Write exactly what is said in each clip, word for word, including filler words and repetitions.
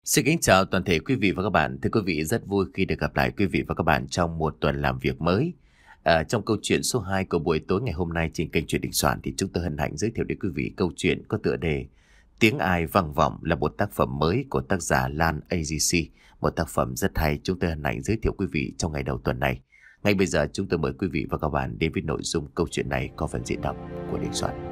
Xin kính chào toàn thể quý vị và các bạn. Thưa quý vị, rất vui khi được gặp lại quý vị và các bạn trong một tuần làm việc mới. À, trong câu chuyện số hai của buổi tối ngày hôm nay trên kênh Chuyện Đình Soạn thì chúng tôi hân hạnh giới thiệu đến quý vị câu chuyện có tựa đề Tiếng Ai Vang Vọng, là một tác phẩm mới của tác giả Lan a giê xê. Một tác phẩm rất hay, chúng tôi hân hạnh giới thiệu quý vị trong ngày đầu tuần này. Ngay bây giờ chúng tôi mời quý vị và các bạn đến với nội dung câu chuyện này có phần diễn đọc của Đình Soạn.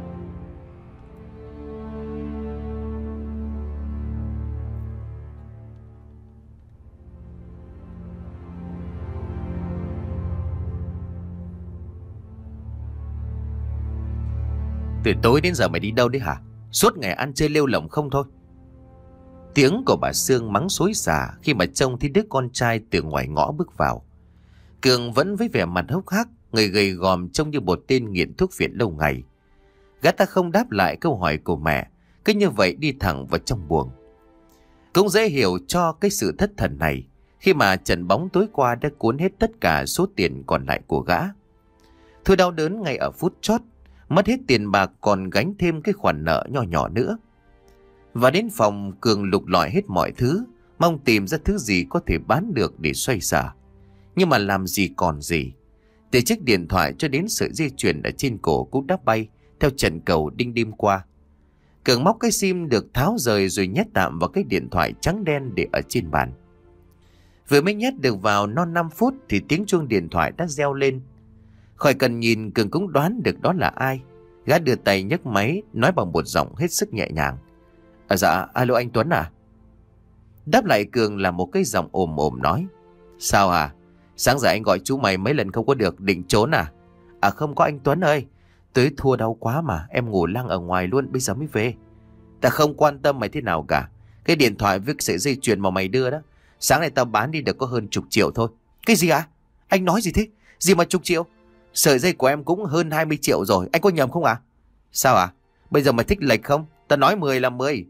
Từ tối đến giờ mày đi đâu đấy hả? Suốt ngày ăn chơi lêu lỏng không thôi. Tiếng của bà Sương mắng xối xả khi mà trông thấy đứa con trai từ ngoài ngõ bước vào. Cường vẫn với vẻ mặt hốc hác, người gầy gòm trông như một tên nghiện thuốc phiện lâu ngày. Gã ta không đáp lại câu hỏi của mẹ, cứ như vậy đi thẳng vào trong buồng. Cũng dễ hiểu cho cái sự thất thần này, khi mà trận bóng tối qua đã cuốn hết tất cả số tiền còn lại của gã. Thôi đau đớn ngay ở phút chót, mất hết tiền bạc còn gánh thêm cái khoản nợ nhỏ nhỏ nữa. Và đến phòng, Cường lục lọi hết mọi thứ, mong tìm ra thứ gì có thể bán được để xoay sở. Nhưng mà làm gì còn gì. Từ chiếc điện thoại cho đến sợi dây chuyền ở trên cổ cũng đã bay theo trận cầu đinh đêm qua. Cường móc cái sim được tháo rời rồi nhét tạm vào cái điện thoại trắng đen để ở trên bàn. Vừa mới nhét được vào non năm phút thì tiếng chuông điện thoại đã reo lên. Khỏi cần nhìn, Cường cũng đoán được đó là ai. Gã đưa tay nhấc máy, nói bằng một giọng hết sức nhẹ nhàng. À, dạ, alo anh Tuấn à? Đáp lại Cường là một cái giọng ồm ồm nói. Sao à? Sáng giờ anh gọi chú mày mấy lần không có được, định trốn à? À không có anh Tuấn ơi, tới thua đau quá mà, em ngủ lăng ở ngoài luôn, bây giờ mới về. Ta không quan tâm mày thế nào cả. Cái điện thoại với sợi dây chuyền mà mày đưa đó, sáng nay tao bán đi được có hơn chục triệu thôi. Cái gì à? Anh nói gì thế? Gì mà chục triệu? Sợi dây của em cũng hơn hai mươi triệu rồi, anh có nhầm không à? Sao à? Bây giờ mày thích lệch không? Ta nói mười là mười.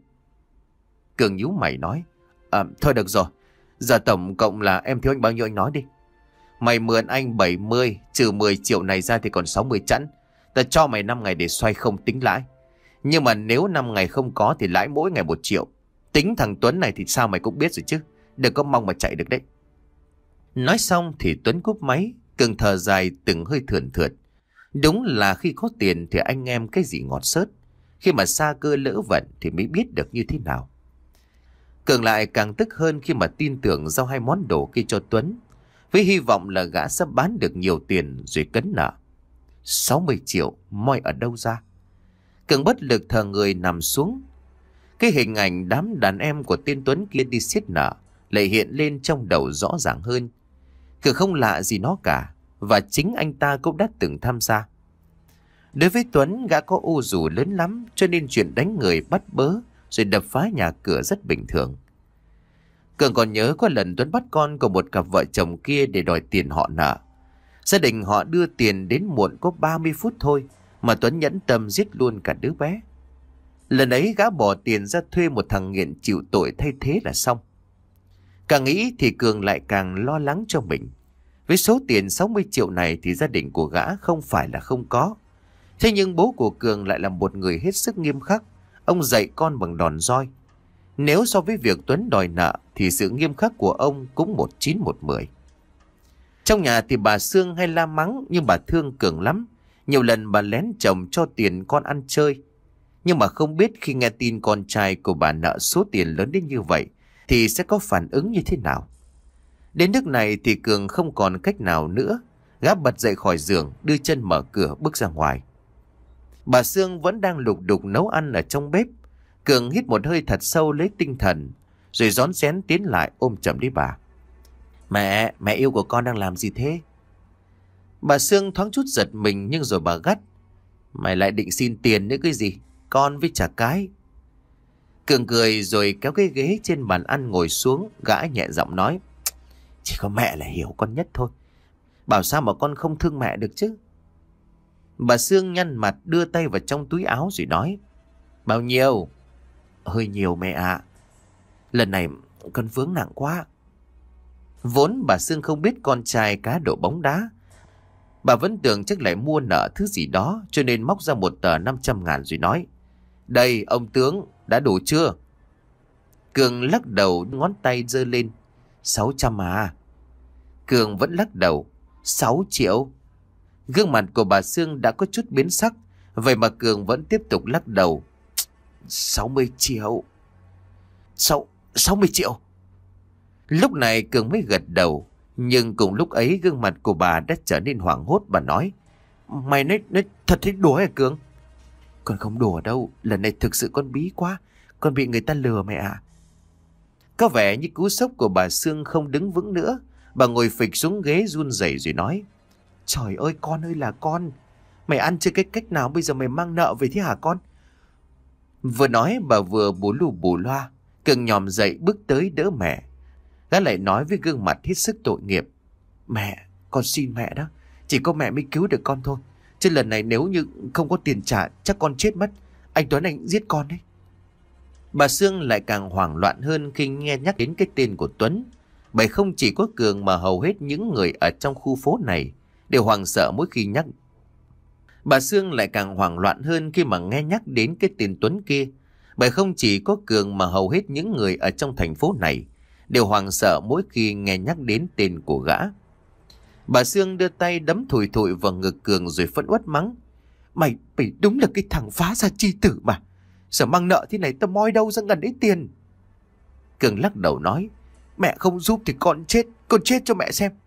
Cường nhíu mày nói. À, thôi được rồi. Giờ tổng cộng là em thiếu anh bao nhiêu anh nói đi. Mày mượn anh bảy mươi, trừ mười triệu này ra thì còn sáu mươi chẵn. Ta cho mày năm ngày để xoay không tính lãi. Nhưng mà nếu năm ngày không có thì lãi mỗi ngày một triệu. Tính thằng Tuấn này thì sao mày cũng biết rồi chứ. Đừng có mong mà chạy được đấy. Nói xong thì Tuấn cúp máy. Cường thở dài từng hơi thườn thượt. Đúng là khi có tiền thì anh em cái gì ngọt xớt. Khi mà xa cơ lỡ vận thì mới biết được như thế nào. Cường lại càng tức hơn khi mà tin tưởng giao hai món đồ kia cho Tuấn, với hy vọng là gã sẽ bán được nhiều tiền rồi cấn nợ. sáu mươi triệu moi ở đâu ra? Cường bất lực thờ người nằm xuống. Cái hình ảnh đám đàn em của tên Tuấn kia đi xiết nợ lại hiện lên trong đầu rõ ràng hơn. Cường không lạ gì nó cả, và chính anh ta cũng đã từng tham gia. Đối với Tuấn, gã có ô dù lớn lắm, cho nên chuyện đánh người bắt bớ rồi đập phá nhà cửa rất bình thường. Cường còn nhớ có lần Tuấn bắt con của một cặp vợ chồng kia để đòi tiền họ nợ. Gia đình họ đưa tiền đến muộn có ba mươi phút thôi mà Tuấn nhẫn tâm giết luôn cả đứa bé. Lần ấy gã bỏ tiền ra thuê một thằng nghiện chịu tội thay thế là xong. Càng nghĩ thì Cường lại càng lo lắng cho mình. Với số tiền sáu mươi triệu này thì gia đình của gã không phải là không có. Thế nhưng bố của Cường lại là một người hết sức nghiêm khắc. Ông dạy con bằng đòn roi. Nếu so với việc Tuấn đòi nợ thì sự nghiêm khắc của ông cũng một chín một mười. Trong nhà thì bà Sương hay la mắng, nhưng bà thương Cường lắm. Nhiều lần bà lén chồng cho tiền con ăn chơi. Nhưng mà không biết khi nghe tin con trai của bà nợ số tiền lớn đến như vậy thì sẽ có phản ứng như thế nào. Đến nước này thì Cường không còn cách nào nữa. Gã bật dậy khỏi giường, đưa chân mở cửa bước ra ngoài. Bà Sương vẫn đang lục đục nấu ăn ở trong bếp. Cường hít một hơi thật sâu lấy tinh thần, rồi rón rén tiến lại ôm chầm lấy bà. Mẹ, mẹ yêu của con đang làm gì thế? Bà Sương thoáng chút giật mình, nhưng rồi bà gắt. Mày lại định xin tiền nữa cái gì? Con với chả cái. Cường cười rồi kéo cái ghế trên bàn ăn ngồi xuống, gã nhẹ giọng nói. Chỉ có mẹ là hiểu con nhất thôi. Bảo sao mà con không thương mẹ được chứ? Bà Sương nhăn mặt đưa tay vào trong túi áo rồi nói. Bao nhiêu? Hơi nhiều mẹ ạ. À. Lần này con vướng nặng quá. Vốn bà Sương không biết con trai cá độ bóng đá. Bà vẫn tưởng chắc lại mua nợ thứ gì đó, cho nên móc ra một tờ năm trăm ngàn rồi nói. Đây ông tướng, đã đủ chưa? Cường lắc đầu, ngón tay giơ lên. Sáu trăm à? Cường vẫn lắc đầu. Sáu triệu? Gương mặt của bà Sương đã có chút biến sắc. Vậy mà Cường vẫn tiếp tục lắc đầu. Sáu mươi triệu. Sáu, sáu mươi triệu. Lúc này Cường mới gật đầu. Nhưng cùng lúc ấy gương mặt của bà đã trở nên hoảng hốt. Bà nói, mày nói, nói thật thích đùa hả Cường? Con không đùa đâu, lần này thực sự con bí quá. Con bị người ta lừa mẹ ạ. Có vẻ như cú sốc của bà Sương không đứng vững nữa. Bà ngồi phịch xuống ghế run rẩy rồi nói, trời ơi con ơi là con, mày ăn chưa cái cách nào bây giờ mày mang nợ về thế hả con? Vừa nói bà vừa bù lù bù loa. Cường nhòm dậy bước tới đỡ mẹ. Gã lại nói với gương mặt hết sức tội nghiệp, mẹ, con xin mẹ đó, chỉ có mẹ mới cứu được con thôi. Chứ lần này nếu như không có tiền trả chắc con chết mất. Anh Tuấn anh giết con đấy. Bà Sương lại càng hoảng loạn hơn khi nghe nhắc đến cái tên của Tuấn. Bởi không chỉ có Cường mà hầu hết những người ở trong khu phố này đều hoảng sợ mỗi khi nhắc. Bà Sương lại càng hoảng loạn hơn khi mà nghe nhắc đến cái tên Tuấn kia. Bởi không chỉ có Cường mà hầu hết những người ở trong thành phố này đều hoảng sợ mỗi khi nghe nhắc đến tên của gã. Bà Sương đưa tay đấm thùi thụi vào ngực Cường rồi phẫn uất mắng, Mày, mày đúng là cái thằng phá gia chi tử mà. Giờ mang nợ thế này tao moi đâu ra ngần ấy tiền. Cường lắc đầu nói, mẹ không giúp thì con chết, con chết cho mẹ xem.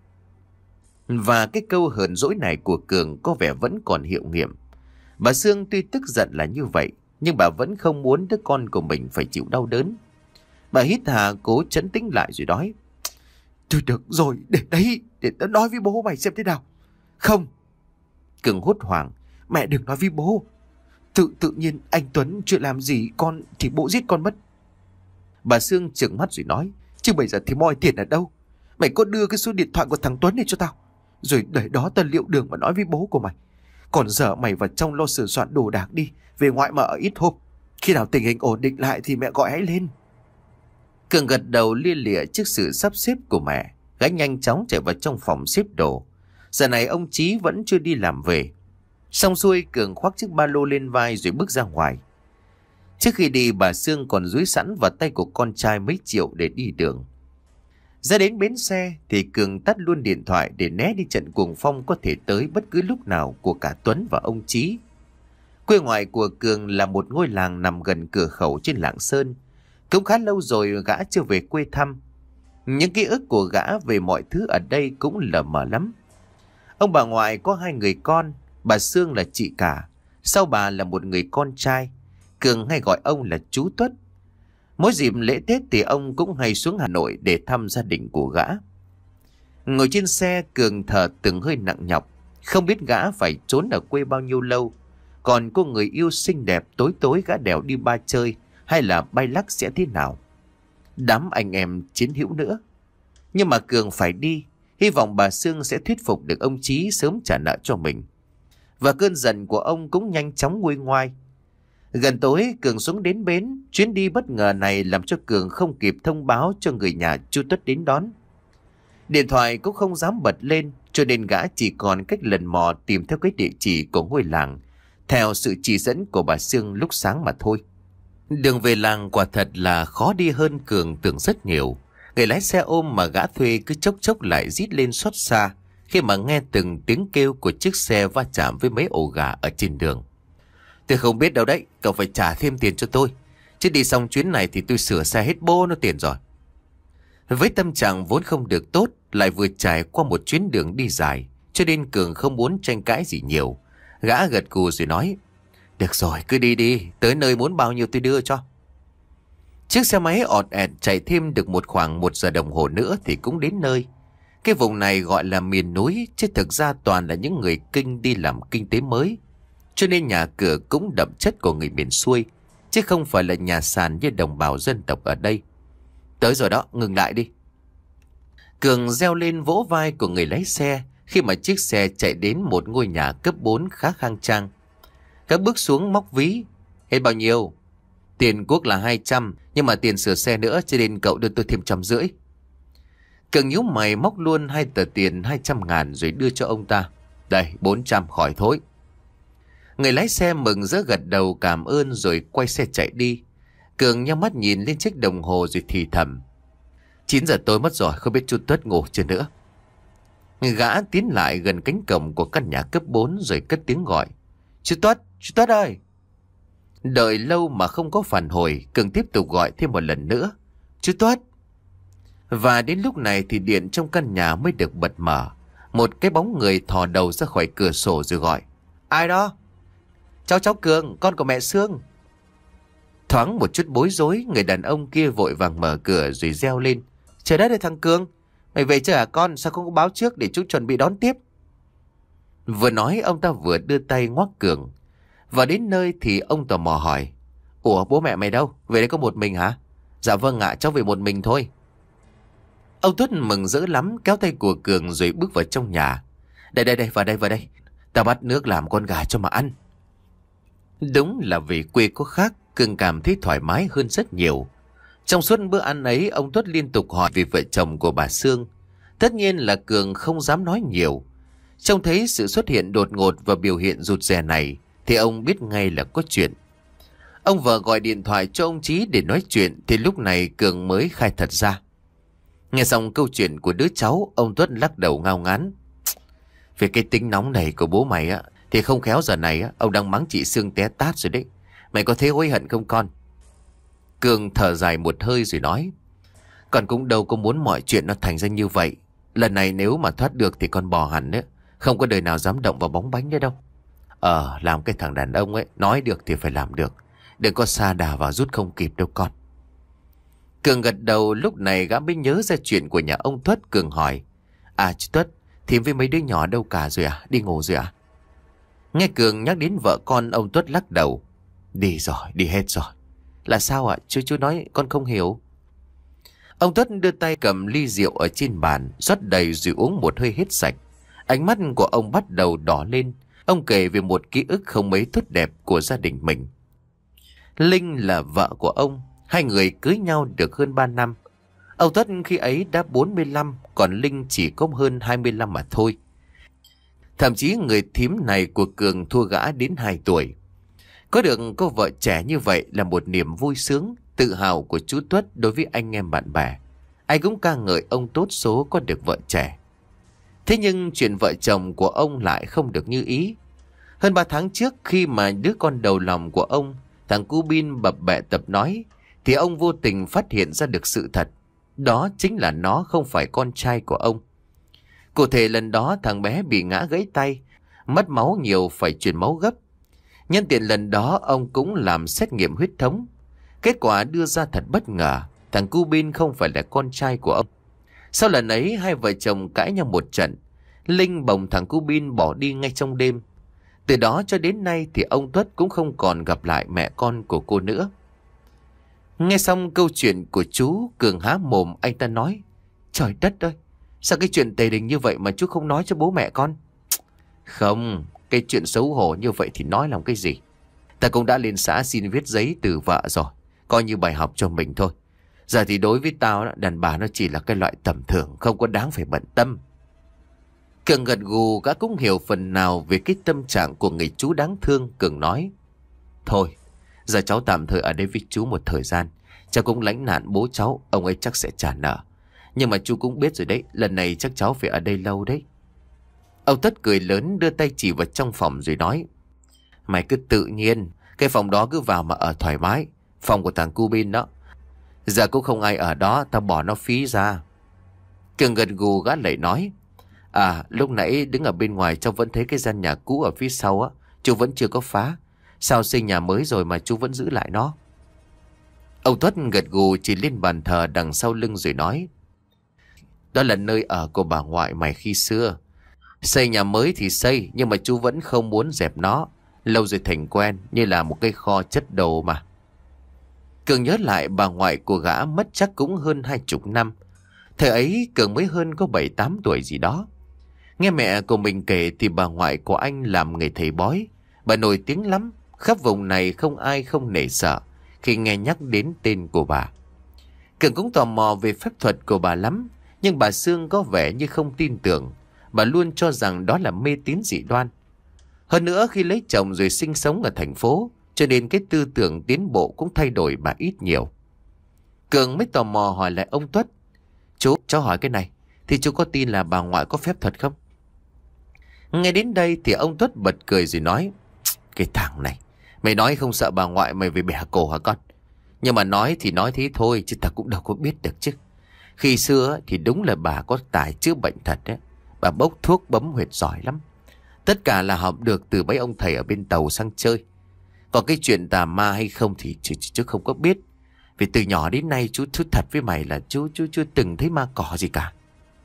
Và cái câu hờn dỗi này của Cường có vẻ vẫn còn hiệu nghiệm. Bà Sương tuy tức giận là như vậy, nhưng bà vẫn không muốn đứa con của mình phải chịu đau đớn. Bà hít hà cố trấn tĩnh lại rồi nói, thôi được rồi, để đấy, để tao nói với bố mày xem thế nào. Không. Cường hốt hoảng, mẹ đừng nói với bố. Tự tự nhiên anh Tuấn chưa làm gì con thì bố giết con mất. Bà Sương trừng mắt rồi nói, chứ bây giờ thì moi tiền ở đâu? Mày có đưa cái số điện thoại của thằng Tuấn này cho tao, rồi để đó tao liệu đường mà nói với bố của mày. Còn giờ mày vào trong lo sửa soạn đồ đạc đi, về ngoại mà ở ít hôm. Khi nào tình hình ổn định lại thì mẹ gọi hãy lên. Cường gật đầu lia lịa trước sự sắp xếp của mẹ. Gã nhanh chóng chạy vào trong phòng xếp đồ. Giờ này ông Chí vẫn chưa đi làm về. Xong xuôi Cường khoác chiếc ba lô lên vai rồi bước ra ngoài. Trước khi đi bà Sương còn dúi sẵn vào tay của con trai mấy triệu để đi đường. Ra đến bến xe thì Cường tắt luôn điện thoại để né đi trận cuồng phong có thể tới bất cứ lúc nào của cả Tuấn và ông Chí. Quê ngoại của Cường là một ngôi làng nằm gần cửa khẩu trên Lạng Sơn. Cũng khá lâu rồi gã chưa về quê thăm. Những ký ức của gã về mọi thứ ở đây cũng lờ mờ lắm. Ông bà ngoại có hai người con, bà Sương là chị cả, sau bà là một người con trai. Cường hay gọi ông là chú Tuất. Mỗi dịp lễ Tết thì ông cũng hay xuống Hà Nội để thăm gia đình của gã. Ngồi trên xe Cường thở từng hơi nặng nhọc. Không biết gã phải trốn ở quê bao nhiêu lâu. Còn cô người yêu xinh đẹp tối tối gã đèo đi ba chơi hay là bay lắc sẽ thế nào. Đám anh em chiến hữu nữa. Nhưng mà Cường phải đi. Hy vọng bà Sương sẽ thuyết phục được ông Chí sớm trả nợ cho mình. Và cơn giận của ông cũng nhanh chóng nguôi ngoai. Gần tối Cường xuống đến bến. Chuyến đi bất ngờ này làm cho Cường không kịp thông báo cho người nhà chú Tuất đến đón. Điện thoại cũng không dám bật lên, cho nên gã chỉ còn cách lần mò tìm theo cái địa chỉ của ngôi làng, theo sự chỉ dẫn của bà Sương lúc sáng mà thôi. Đường về làng quả thật là khó đi hơn Cường tưởng rất nhiều. Người lái xe ôm mà gã thuê cứ chốc chốc lại rít lên xót xa khi mà nghe từng tiếng kêu của chiếc xe va chạm với mấy ổ gà ở trên đường. Tôi không biết đâu đấy, cậu phải trả thêm tiền cho tôi. Chứ đi xong chuyến này thì tôi sửa xe hết bô nó tiền rồi. Với tâm trạng vốn không được tốt, lại vừa trải qua một chuyến đường đi dài, cho nên Cường không muốn tranh cãi gì nhiều. Gã gật gù rồi nói, được rồi, cứ đi đi, tới nơi muốn bao nhiêu tôi đưa cho. Chiếc xe máy ọt ẹt chạy thêm được một khoảng một giờ đồng hồ nữa thì cũng đến nơi. Cái vùng này gọi là miền núi, chứ thực ra toàn là những người kinh đi làm kinh tế mới. Cho nên nhà cửa cũng đậm chất của người miền xuôi, chứ không phải là nhà sàn như đồng bào dân tộc ở đây. Tới rồi đó, ngừng lại đi. Cường reo lên vỗ vai của người lái xe khi mà chiếc xe chạy đến một ngôi nhà cấp bốn khá khang trang. Các bước xuống móc ví. Hết bao nhiêu? Tiền quốc là hai trăm, nhưng mà tiền sửa xe nữa cho nên cậu đưa tôi thêm trăm rưỡi. Cường nhíu mày móc luôn hai tờ tiền hai trăm ngàn rồi đưa cho ông ta. Đây, bốn trăm khỏi thôi. Người lái xe mừng rỡ gật đầu cảm ơn rồi quay xe chạy đi. Cường nhắm mắt nhìn lên chiếc đồng hồ rồi thì thầm. Chín giờ tối mất rồi, không biết chú Tuất ngủ chưa nữa. Gã tiến lại gần cánh cổng của căn nhà cấp bốn rồi cất tiếng gọi. Chú Tuất, chú Tuất ơi. Đợi lâu mà không có phản hồi, Cường tiếp tục gọi thêm một lần nữa. Chú Tuất. Và đến lúc này thì điện trong căn nhà mới được bật mở. Một cái bóng người thò đầu ra khỏi cửa sổ rồi gọi. Ai đó? Cháu cháu Cường, con của mẹ Sương. Thoáng một chút bối rối, người đàn ông kia vội vàng mở cửa rồi reo lên. Trời đất ơi thằng Cường, mày về chưa hả con? Sao không có báo trước để chú chuẩn bị đón tiếp? Vừa nói ông ta vừa đưa tay ngoắc Cường. Và đến nơi thì ông tò mò hỏi. Ủa bố mẹ mày đâu? Về đây có một mình hả? Dạ vâng ạ, cháu về một mình thôi. Ông Tuất mừng rỡ lắm, kéo tay của Cường rồi bước vào trong nhà. Đây đây đây, vào đây vào đây. Tao bắt nước làm con gà cho mà ăn. Đúng là về quê có khác, Cường cảm thấy thoải mái hơn rất nhiều. Trong suốt bữa ăn ấy, ông Tuất liên tục hỏi về vợ chồng của bà Sương. Tất nhiên là Cường không dám nói nhiều. Trông thấy sự xuất hiện đột ngột và biểu hiện rụt rè này thì ông biết ngay là có chuyện. Ông vợ gọi điện thoại cho ông Chí để nói chuyện thì lúc này Cường mới khai thật ra. Nghe xong câu chuyện của đứa cháu, ông Tuất lắc đầu ngao ngán. Về cái tính nóng này của bố mày á thì không khéo giờ này á ông đang mắng chị Sương té tát rồi đấy. Mày có thấy hối hận không con? Cường thở dài một hơi rồi nói. Con cũng đâu có muốn mọi chuyện nó thành ra như vậy. Lần này nếu mà thoát được thì con bỏ hẳn đấy. Không có đời nào dám động vào bóng bánh nữa đâu. Ờ làm cái thằng đàn ông ấy, nói được thì phải làm được. Đừng có sa đà vào rút không kịp đâu con. Cường gật đầu, lúc này gã mới nhớ ra chuyện của nhà ông Tuất. Cường hỏi. À chú Tuất, Thím với mấy đứa nhỏ đâu cả rồi à? Đi ngủ rồi à? Nghe Cường nhắc đến vợ con, ông Tuất lắc đầu. Đi rồi, đi hết rồi. Là sao ạ? À? Chú chú nói con không hiểu. Ông Tuất đưa tay cầm ly rượu ở trên bàn, rót đầy rồi uống một hơi hết sạch. Ánh mắt của ông bắt đầu đỏ lên. Ông kể về một ký ức không mấy tốt đẹp của gia đình mình. Linh là vợ của ông. Hai người cưới nhau được hơn ba năm. Ông Tuất khi ấy đã bốn mươi lăm, còn Linh chỉ có hơn hai mươi lăm mà thôi. Thậm chí người thím này của Cường thua gã đến hai tuổi. Có được cô vợ trẻ như vậy là một niềm vui sướng, tự hào của chú Tuất đối với anh em bạn bè. Ai cũng ca ngợi ông tốt số có được vợ trẻ. Thế nhưng chuyện vợ chồng của ông lại không được như ý. Hơn ba tháng trước, khi mà đứa con đầu lòng của ông, thằng Cu Bin bập bẹ tập nói, thì ông vô tình phát hiện ra được sự thật. Đó chính là nó không phải con trai của ông. Cụ thể lần đó thằng bé bị ngã gãy tay, mất máu nhiều phải truyền máu gấp. Nhân tiện lần đó ông cũng làm xét nghiệm huyết thống. Kết quả đưa ra thật bất ngờ, thằng Cu Bin không phải là con trai của ông. Sau lần ấy hai vợ chồng cãi nhau một trận. Linh bồng thằng Cu Bin bỏ đi ngay trong đêm. Từ đó cho đến nay thì ông Tuất cũng không còn gặp lại mẹ con của cô nữa. Nghe xong câu chuyện của chú, Cường há mồm, anh ta nói. Trời đất ơi, sao cái chuyện tề đình như vậy mà chú không nói cho bố mẹ con? Không, cái chuyện xấu hổ như vậy thì nói làm cái gì? Ta cũng đã lên xã xin viết giấy từ vợ rồi, coi như bài học cho mình thôi. Giờ thì đối với tao, đàn bà nó chỉ là cái loại tầm thường, không có đáng phải bận tâm. Cường gật gù, gã cũng hiểu phần nào về cái tâm trạng của người chú đáng thương. Cường nói. Thôi, giờ cháu tạm thời ở đây với chú một thời gian. Cháu cũng lánh nạn bố cháu, ông ấy chắc sẽ trả nợ. Nhưng mà chú cũng biết rồi đấy, lần này chắc cháu phải ở đây lâu đấy. Ông Tất cười lớn, đưa tay chỉ vào trong phòng rồi nói. Mày cứ tự nhiên, cái phòng đó cứ vào mà ở thoải mái. Phòng của thằng Cu Bin đó. Giờ cũng không ai ở đó, tao bỏ nó phí ra. Cường gật gù, gã lại nói. À, lúc nãy đứng ở bên ngoài cháu vẫn thấy cái gian nhà cũ ở phía sau á, chú vẫn chưa có phá. Sao xây nhà mới rồi mà chú vẫn giữ lại nó? Ông Tuất gật gù chỉ lên bàn thờ đằng sau lưng rồi nói. Đó là nơi ở của bà ngoại mày khi xưa. Xây nhà mới thì xây, nhưng mà chú vẫn không muốn dẹp nó. Lâu rồi thành quen, như là một cái kho chất đồ mà. Cường nhớ lại bà ngoại của gã mất chắc cũng hơn hai chục năm. Thời ấy Cường mới hơn có bảy tám tuổi gì đó. Nghe mẹ của mình kể thì bà ngoại của anh làm nghề thầy bói. Bà nổi tiếng lắm, khắp vùng này không ai không nể sợ khi nghe nhắc đến tên của bà. Cường cũng tò mò về phép thuật của bà lắm, nhưng bà Sương có vẻ như không tin tưởng. Bà luôn cho rằng đó là mê tín dị đoan. Hơn nữa khi lấy chồng rồi sinh sống ở thành phố cho nên cái tư tưởng tiến bộ cũng thay đổi mà ít nhiều. Cường mới tò mò hỏi lại ông Tuất: Chú, cháu hỏi cái này, thì chú có tin là bà ngoại có phép thuật không? Nghe đến đây thì ông Tuất bật cười rồi nói: Cái thằng này, mày nói không sợ bà ngoại mày về bẻ cổ hả con? Nhưng mà nói thì nói thế thôi, chứ ta cũng đâu có biết được chứ. Khi xưa thì đúng là bà có tài chữa bệnh thật đấy. Bà bốc thuốc bấm huyệt giỏi lắm. Tất cả là học được từ mấy ông thầy ở bên tàu sang chơi. Còn cái chuyện tà ma hay không thì chú, chú không có biết. Vì từ nhỏ đến nay chú thú thật với mày là chú chú chưa từng thấy ma cỏ gì cả.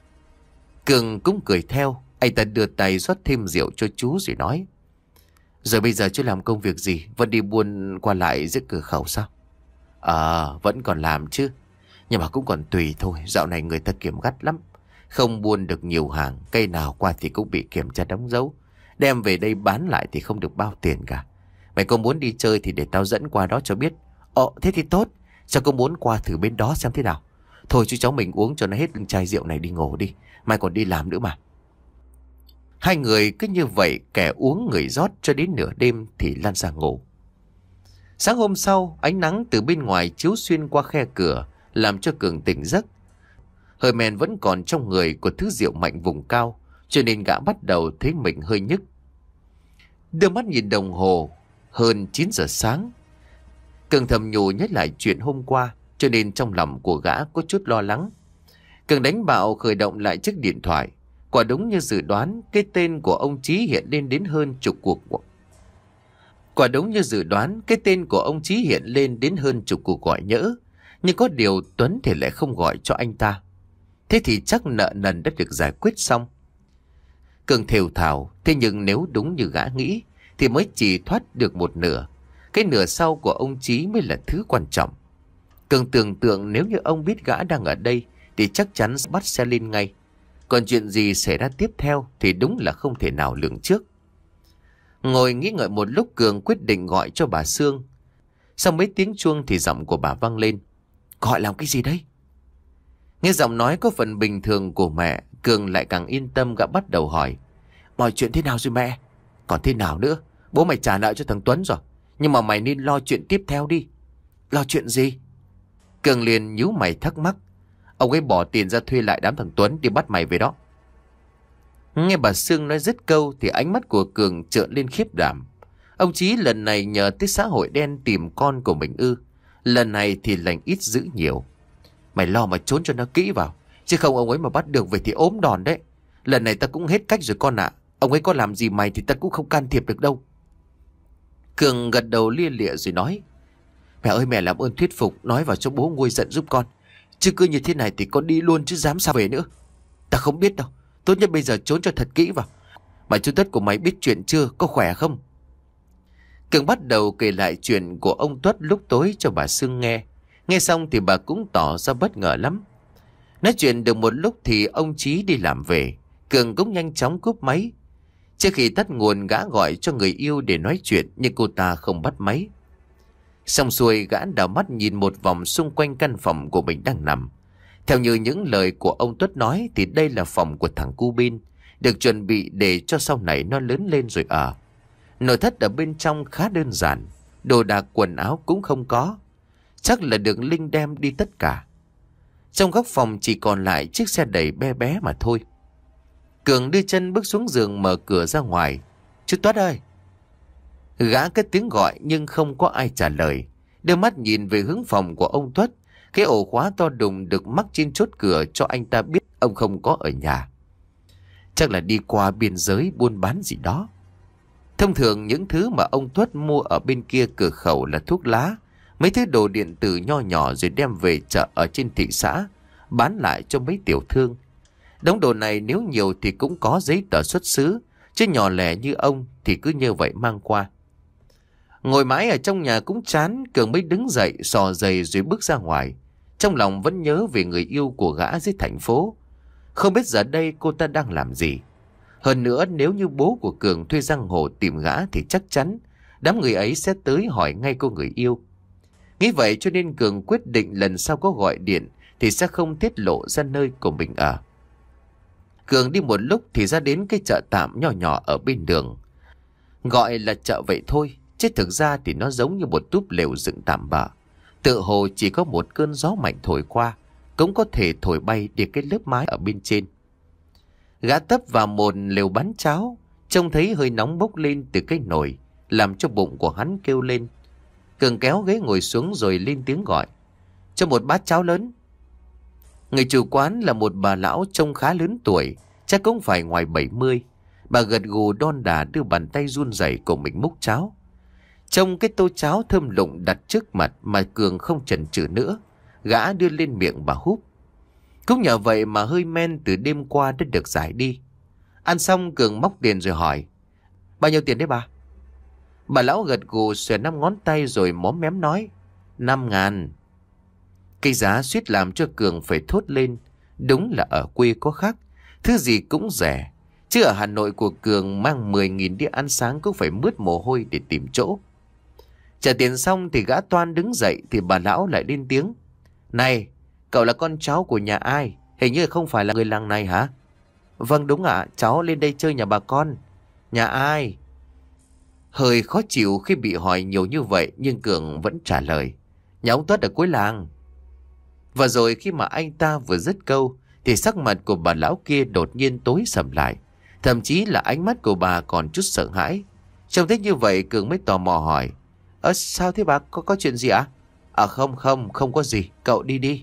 Cường cũng cười theo. Anh ta đưa tay rót thêm rượu cho chú rồi nói: Rồi bây giờ chú làm công việc gì? Vẫn đi buôn qua lại giữa cửa khẩu sao? Ờ, vẫn còn làm chứ. Nhưng mà cũng còn tùy thôi. Dạo này người ta kiểm gắt lắm. Không buôn được nhiều hàng. Cây nào qua thì cũng bị kiểm tra đóng dấu. Đem về đây bán lại thì không được bao tiền cả. Mày có muốn đi chơi thì để tao dẫn qua đó cho biết. Ồ, thế thì tốt. Sao có muốn qua thử bên đó xem thế nào? Thôi chú cháu mình uống cho nó hết chai rượu này đi ngủ đi. Mai còn đi làm nữa mà. Hai người cứ như vậy, kẻ uống người rót cho đến nửa đêm thì lăn ra ngủ. Sáng hôm sau, ánh nắng từ bên ngoài chiếu xuyên qua khe cửa, làm cho Cường tỉnh giấc. Hơi men vẫn còn trong người của thứ rượu mạnh vùng cao, cho nên gã bắt đầu thấy mình hơi nhức. Đưa mắt nhìn đồng hồ, hơn chín giờ sáng. Cường thầm nhủ nhớ lại chuyện hôm qua, cho nên trong lòng của gã có chút lo lắng. Cường đánh bạo khởi động lại chiếc điện thoại. Quả đúng như dự đoán, cái tên của ông Chí hiện lên đến hơn chục cuộc. Quả đúng như dự đoán, cái tên của ông Chí hiện lên đến hơn chục cuộc gọi nhỡ. Nhưng có điều Tuấn thì lại không gọi cho anh ta. Thế thì chắc nợ nần đã được giải quyết xong. Cường thều thào, thế nhưng nếu đúng như gã nghĩ, thì mới chỉ thoát được một nửa. Cái nửa sau của ông Chí mới là thứ quan trọng. Cường tưởng tượng nếu như ông biết gã đang ở đây, thì chắc chắn bắt xe lên ngay. Còn chuyện gì xảy ra tiếp theo thì đúng là không thể nào lường trước. Ngồi nghĩ ngợi một lúc, Cường quyết định gọi cho bà Sương. Sau mấy tiếng chuông thì giọng của bà vang lên: Gọi làm cái gì đấy? Nghe giọng nói có phần bình thường của mẹ, Cường lại càng yên tâm, gã bắt đầu hỏi: Mọi chuyện thế nào rồi mẹ? Còn thế nào nữa? Bố mày trả nợ cho thằng Tuấn rồi. Nhưng mà mày nên lo chuyện tiếp theo đi. Lo chuyện gì? Cường liền nhíu mày thắc mắc. Ông ấy bỏ tiền ra thuê lại đám thằng Tuấn đi bắt mày về đó. Nghe bà Sương nói dứt câu thì ánh mắt của Cường trợn lên khiếp đảm. Ông Chí lần này nhờ tới xã hội đen tìm con của mình ư? Lần này thì lành ít dữ nhiều. Mày lo mà trốn cho nó kỹ vào, chứ không ông ấy mà bắt được về thì ốm đòn đấy. Lần này ta cũng hết cách rồi con ạ. Ông ấy có làm gì mày thì ta cũng không can thiệp được đâu. Cường gật đầu lia lịa rồi nói: Mẹ ơi, mẹ làm ơn thuyết phục, nói vào cho bố nguôi giận giúp con. Chứ cứ như thế này thì con đi luôn chứ dám sao về nữa. Ta không biết đâu. Tốt nhất bây giờ trốn cho thật kỹ vào. Mà chú Tất của mày biết chuyện chưa? Có khỏe không? Cường bắt đầu kể lại chuyện của ông Tuất lúc tối cho bà Sương nghe. Nghe xong thì bà cũng tỏ ra bất ngờ lắm. Nói chuyện được một lúc thì ông Chí đi làm về. Cường cũng nhanh chóng cúp máy. Trước khi tắt nguồn, gã gọi cho người yêu để nói chuyện, nhưng cô ta không bắt máy. Xong xuôi, gã đảo mắt nhìn một vòng xung quanh căn phòng của mình đang nằm. Theo như những lời của ông Tuất nói thì đây là phòng của thằng Cu Bin, được chuẩn bị để cho sau này nó lớn lên rồi ở. Nội thất ở bên trong khá đơn giản, đồ đạc quần áo cũng không có. Chắc là được Linh đem đi tất cả. Trong góc phòng chỉ còn lại chiếc xe đẩy bé bé mà thôi. Cường đưa chân bước xuống giường, mở cửa ra ngoài. Chú Tuất ơi! Gã cất tiếng gọi nhưng không có ai trả lời. Đưa mắt nhìn về hướng phòng của ông Tuất. Cái ổ khóa to đùng được mắc trên chốt cửa cho anh ta biết ông không có ở nhà. Chắc là đi qua biên giới buôn bán gì đó. Thông thường những thứ mà ông Tuất mua ở bên kia cửa khẩu là thuốc lá, mấy thứ đồ điện tử nho nhỏ, rồi đem về chợ ở trên thị xã bán lại cho mấy tiểu thương. Đống đồ này nếu nhiều thì cũng có giấy tờ xuất xứ, chứ nhỏ lẻ như ông thì cứ như vậy mang qua. Ngồi mãi ở trong nhà cũng chán, Cường mới đứng dậy xò giày rồi bước ra ngoài. Trong lòng vẫn nhớ về người yêu của gã dưới thành phố. Không biết giờ đây cô ta đang làm gì. Hơn nữa, nếu như bố của Cường thuê giang hồ tìm gã thì chắc chắn đám người ấy sẽ tới hỏi ngay cô người yêu. Nghĩ vậy cho nên Cường quyết định lần sau có gọi điện thì sẽ không tiết lộ ra nơi của mình ở. Cường đi một lúc thì ra đến cái chợ tạm nhỏ nhỏ ở bên đường. Gọi là chợ vậy thôi, chứ thực ra thì nó giống như một túp lều dựng tạm bợ. Tựa hồ chỉ có một cơn gió mạnh thổi qua, cũng có thể thổi bay đi cái lớp mái ở bên trên. Gã tấp vào một lều bắn cháo, trông thấy hơi nóng bốc lên từ cái nồi, làm cho bụng của hắn kêu lên. Cường kéo ghế ngồi xuống rồi lên tiếng gọi: "Cho một bát cháo lớn." Người chủ quán là một bà lão trông khá lớn tuổi, chắc cũng phải ngoài bảy mươi. Bà gật gù đon đả đưa bàn tay run rẩy của mình múc cháo. Trong cái tô cháo thơm lụng đặt trước mặt mà Cường không chần chừ nữa, gã đưa lên miệng bà húp. Cũng nhờ vậy mà hơi men từ đêm qua đã được giải đi. Ăn xong Cường móc tiền rồi hỏi: "Bao nhiêu tiền đấy bà?" Bà lão gật gù xòe năm ngón tay rồi móm mém nói: "Năm ngàn." Cái giá suýt làm cho Cường phải thốt lên. Đúng là ở quê có khác, thứ gì cũng rẻ. Chứ ở Hà Nội của Cường mang mười nghìn đi ăn sáng cũng phải mướt mồ hôi để tìm chỗ. Trả tiền xong thì gã toan đứng dậy thì bà lão lại lên tiếng: "Này, cậu là con cháu của nhà ai? Hình như không phải là người làng này hả?" "Vâng đúng ạ, cháu lên đây chơi nhà bà con." "Nhà ai?" Hơi khó chịu khi bị hỏi nhiều như vậy, nhưng Cường vẫn trả lời: "Nhà ông Tuất ở cuối làng." Và rồi khi mà anh ta vừa dứt câu thì sắc mặt của bà lão kia đột nhiên tối sầm lại. Thậm chí là ánh mắt của bà còn chút sợ hãi. Trông thấy như vậy Cường mới tò mò hỏi: "Ơ sao thế bà, có, có chuyện gì ạ?" "À không không, không có gì, cậu đi đi."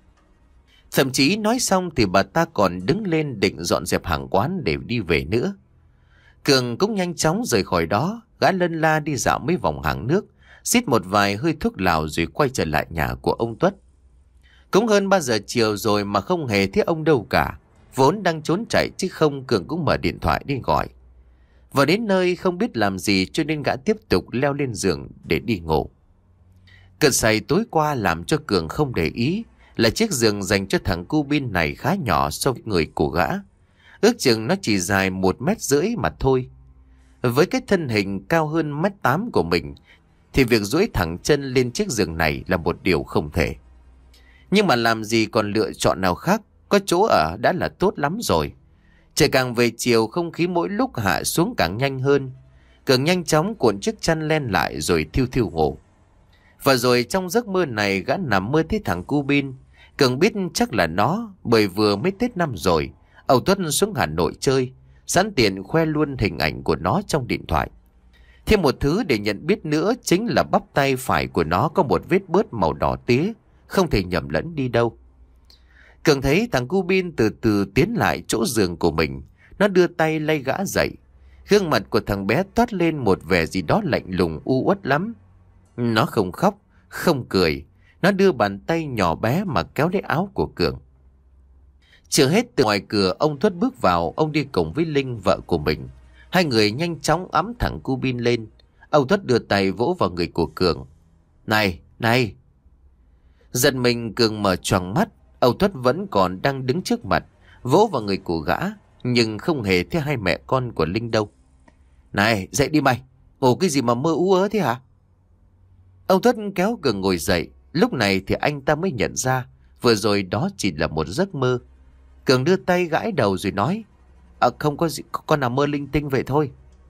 Thậm chí nói xong thì bà ta còn đứng lên định dọn dẹp hàng quán để đi về nữa. Cường cũng nhanh chóng rời khỏi đó. Gã lân la đi dạo mấy vòng hàng nước, xít một vài hơi thuốc lào rồi quay trở lại nhà của ông Tuất. Cũng hơn ba giờ chiều rồi mà không hề thấy ông đâu cả. Vốn đang trốn chạy chứ không, Cường cũng mở điện thoại đi gọi. Và đến nơi không biết làm gì cho nên gã tiếp tục leo lên giường để đi ngủ. Cơn say tối qua làm cho Cường không để ý là chiếc giường dành cho thằng cu bin này khá nhỏ so với người của gã. Ước chừng nó chỉ dài một mét rưỡi mà thôi. Với cái thân hình cao hơn mét tám của mình thì việc duỗi thẳng chân lên chiếc giường này là một điều không thể. Nhưng mà làm gì còn lựa chọn nào khác, có chỗ ở đã là tốt lắm rồi. Trời càng về chiều, không khí mỗi lúc hạ xuống càng nhanh hơn. Cường nhanh chóng cuộn chiếc chăn len lại rồi thiêu thiêu ngủ. Và rồi trong giấc mơ này gã nằm mơ thấy thằng cu bin. Cường biết chắc là nó, bởi vừa mới Tết năm rồi ông Tuất xuống Hà Nội chơi, sẵn tiện khoe luôn hình ảnh của nó trong điện thoại. Thêm một thứ để nhận biết nữa chính là bắp tay phải của nó có một vết bớt màu đỏ tía, không thể nhầm lẫn đi đâu. Cường thấy thằng cu bin từ từ tiến lại chỗ giường của mình. Nó đưa tay lay gã dậy. Gương mặt của thằng bé toát lên một vẻ gì đó lạnh lùng u uất lắm. Nó không khóc, không cười. Nó đưa bàn tay nhỏ bé mà kéo lấy áo của Cường. Chưa hết, từ ngoài cửa ông Tuất bước vào. Ông đi cùng với Linh, vợ của mình. Hai người nhanh chóng ẵm thằng cu bin lên. Ông Tuất đưa tay vỗ vào người của Cường. Này, này. Giật mình Cường mở choàng mắt. Ông Tuất vẫn còn đang đứng trước mặt, vỗ vào người của gã, nhưng không hề thấy hai mẹ con của Linh đâu. Này, dậy đi mày, ngủ cái gì mà mơ ú ớ thế hả? Ông Tuất kéo Cường ngồi dậy. Lúc này thì anh ta mới nhận ra vừa rồi đó chỉ là một giấc mơ. Cường đưa tay gãi đầu rồi nói: À không có gì, con nằm mơ linh tinh vậy thôi.